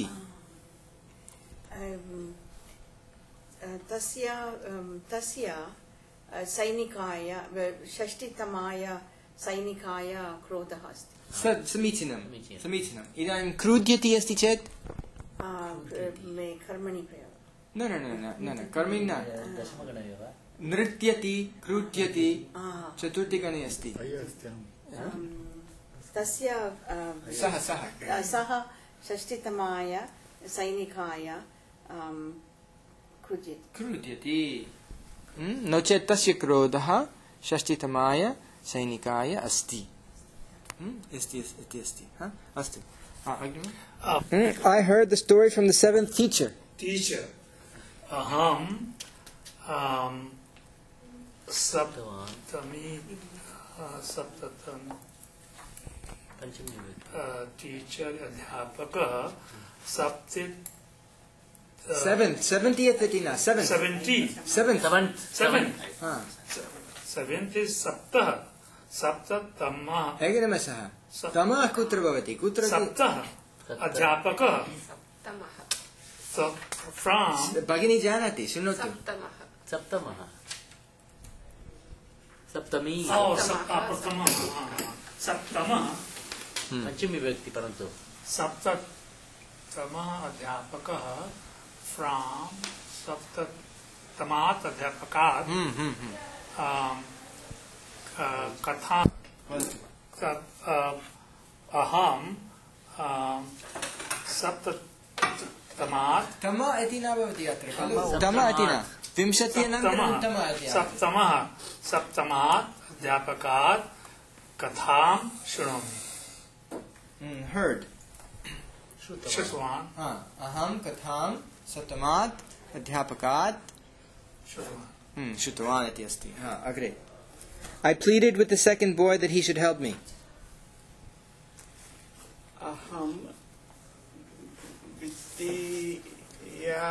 अम्, अ, तस्य अम्, तस्य अ, सैनिकाय व- षष्टितमाय सैनिकाय क्रोधः अस्ति स- समीचीनं समीचीनं। समीचीनम् इदानीं क्रुध्यति अस्ति चेत् आ, मे कर्मणि प्रयोगः न न न न न न कर्मणि न दशमगणे वा नृत्यति क्रुध्यति आ, चतुर्थीगणे अस्ति अम्, तस्य अ, सः सः अ, सः षष्टितमाय सैनिकाय अम्, क्रुध्यति क्रुध्यति हम्म, नो चेत् तस्य क्रोधः षष्टितमाय सैनिकाय अस्ति हम्म, अस्ति इति अस्ति हा? अस्तु हा, अग्रिमम् I heard the story from the seventh teacher. Teacher, aham um, saptami uh, saptatam पञ्चमी विभक्ति uh, teacher adhyapaka saptit uh, Seventh, seventieth इति न seventh. seventy Seventh. seventh seven हा seventh is saptah saptatama हेगेनमसः तमः कुत्र भवति कुत्र इति- saptah adhyapaka तमः so from भगिनी जानाति शृणोतु सप्तमः सप्तमः सप्तमी oh saptama saptama पञ्चमी विभक्ति परन्तु सप्ततमः अध्यापकः फ्राम् सप्ततमात् अध्यापकात् हम्म हम्म हम्म आम्, क- कथा क- अ- अहम् आम्, सप्ततमात् तम इति न भवति अत्र खलु तम इति न विंशत्यनन्तरं तम सप्तमः इति सप्तमः सप्तमात् अध्यापकात् कथां शृणोमि हम्म heard श्रुतवान् हा अहं कथां सप्तमात् अध्यापकात् श्रुतवान् हम्म श्रुतवान् इति अस्ति हा अग्रे I pleaded with the second boy that he should help me. अहं वित्तीया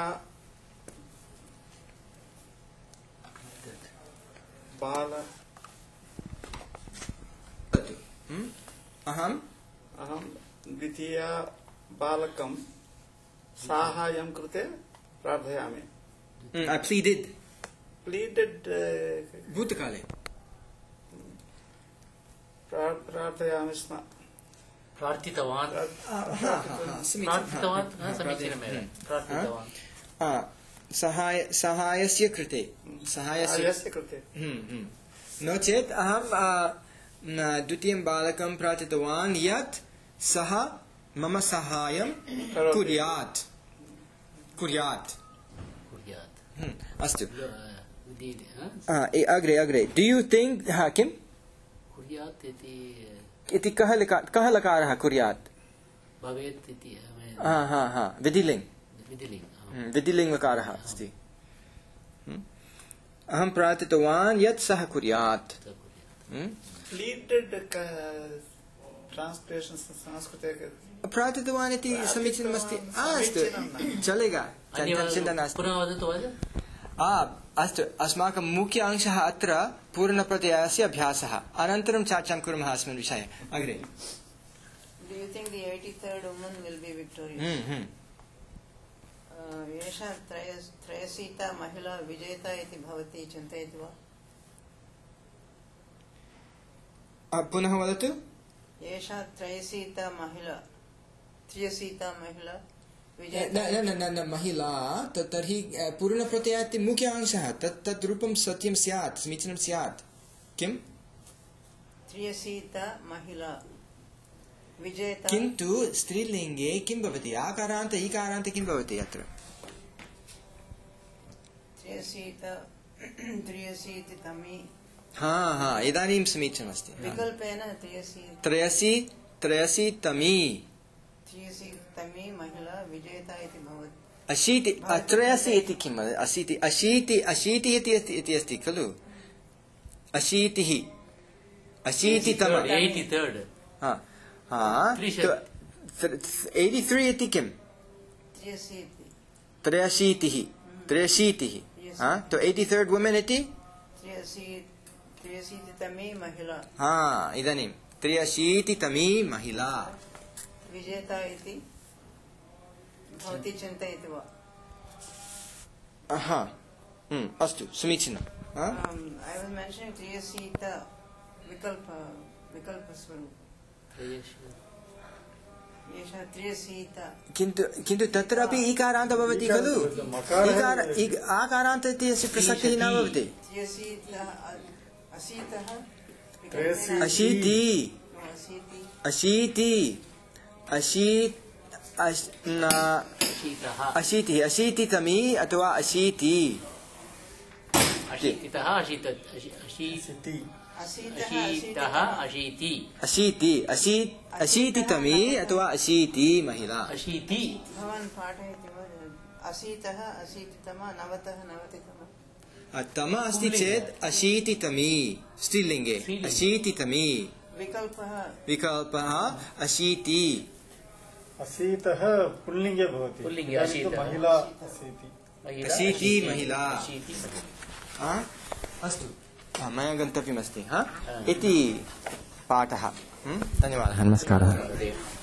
बाल हम्म अहं अहं द्वितीया बालकं साहाय्यं कृते प्रार्थयामि हम्म, I pleaded प्लीडेड् भूतकाले प्रार्थयामि स्म प्रार्थितवान् हा हा हा समीचीनं प्रार्थितवान् हा, हा, हा, समीचीनमेव हम्म। प्रार्थितवान् हा सहाय सहायस्य कृते सहायस्य साहाय्यस्य कृते हम्म, हम्म। नो चेत् अहं आ, न, द्वितीयं बालकं प्रार्थितवान् यत् सः मम साहाय्यं करोति। कुर्यात् कुर्यात् कुर्यात् हम्म, अस्तु विधि- हा? आ, ए- अग्रे अग्रे डु यू थिङ्क् हा किम् कुर्यात् इति इति कः लका कः लकारः कुर्यात् भवेत् इति हा हा हा विधिलिङ्ग् विधिलिङ्ग् हम्म, विधिलिङ्ग् लकारः अस्ति हम्म। अहं प्रार्थितवान् यत् सः कुर्यात् हम्म। प्लीडेड् ट्रान्स्लेशन् संस्कृते प्रार्थितवान् इति समीचीनमस्ति आ, अस्तु चलेगा चिन्ता चिन्ता नास्ति पुनः वदतु वद आ, अस्तु अस्माकं मुख्य अंशः अत्र पूर्णप्रत्ययस्य अभ्यासः अनन्तरं चर्चां कुर्मः अस्मिन् विषये अग्रे Do you think the eighty-third woman will be victorious? Hmm, hmm. Uh, एषा त्रयस्- त्रयसीता महिला विजेता इति भवती चिन्तयति वा? आ, पुनः वदतु एषा त्रयसीता महिला त्रियसीता महिला न विजेता न न न न महिला त- तर्हि अ, पूर्णप्रत्ययः इति मुख्य अंशः तत् तत् रूपं सत्यं स्यात् समीचीनं स्यात् किम् त्र्यशीत महिला विजेता किन्तु स्त्रीलिङ्गे किं भवति आकारान्त ईकारान्त किं भवति अत्र त्र्यशीत त्र्यशीतितमी हा हा इदानीं समीचीनमस्ति विकल्पेन त्र्यशीत त्रयसि त्रयसितमी त्र्यशीतितमी महिला विजेता इति भवति अशीति त्रयसि इति किम् अशीति अशीति अशीतिः इति अस्ति इति अस्ति खलु अशीतिः अशीतितम एय्टि थर्ड् हा हा एय्टि त्री इति किम् त्र्यशीति त्रयशीतिः त्रयशीतिः हा तो एय्टि थर्ड् वुमेन् इति त्र्यशीति त्र्यशीतितमी महिला हा इदानीं त्र्यशीतितमी महिला विजेता इति भवती चिन्तयति वा हा अस्तु समीचीनं ऐ वास् मेन्शनिङ्ग् त्र्यशीत विकल्प विकल्पस्वरूप एषः त्र्यशीत किन्तु किन्तु तत्रापि ईकारान्त भवति खलु ईकार आकारान्त इत्यस्य प्रसक्तिः न भवति त्र्यशीतः अशीतः अशीति अशीति अशीति अशी अशीतिः अशीतितमी अथवा अशीति अशीतितः अशीत अशीति अशीतः अशीति अशीति अशी अशीतितमी अथवा अशीति महिला अशीति भवान् पाठयति वा अशीतः अशीतितमा नवतः नवतितमा तम अस्ति चेत् अशीतितमी स्त्रीलिङ्गे अशीतितमी विकल्पः विकल्पः अशीति अशीतः पुल्लिङ्गे भवति पुल्लिङ्गे अशीतः महिला अशीति अशीति महिला अस्तु मया गन्तव्यमस्ति हा इति पाठः धन्यवादः नमस्कारः।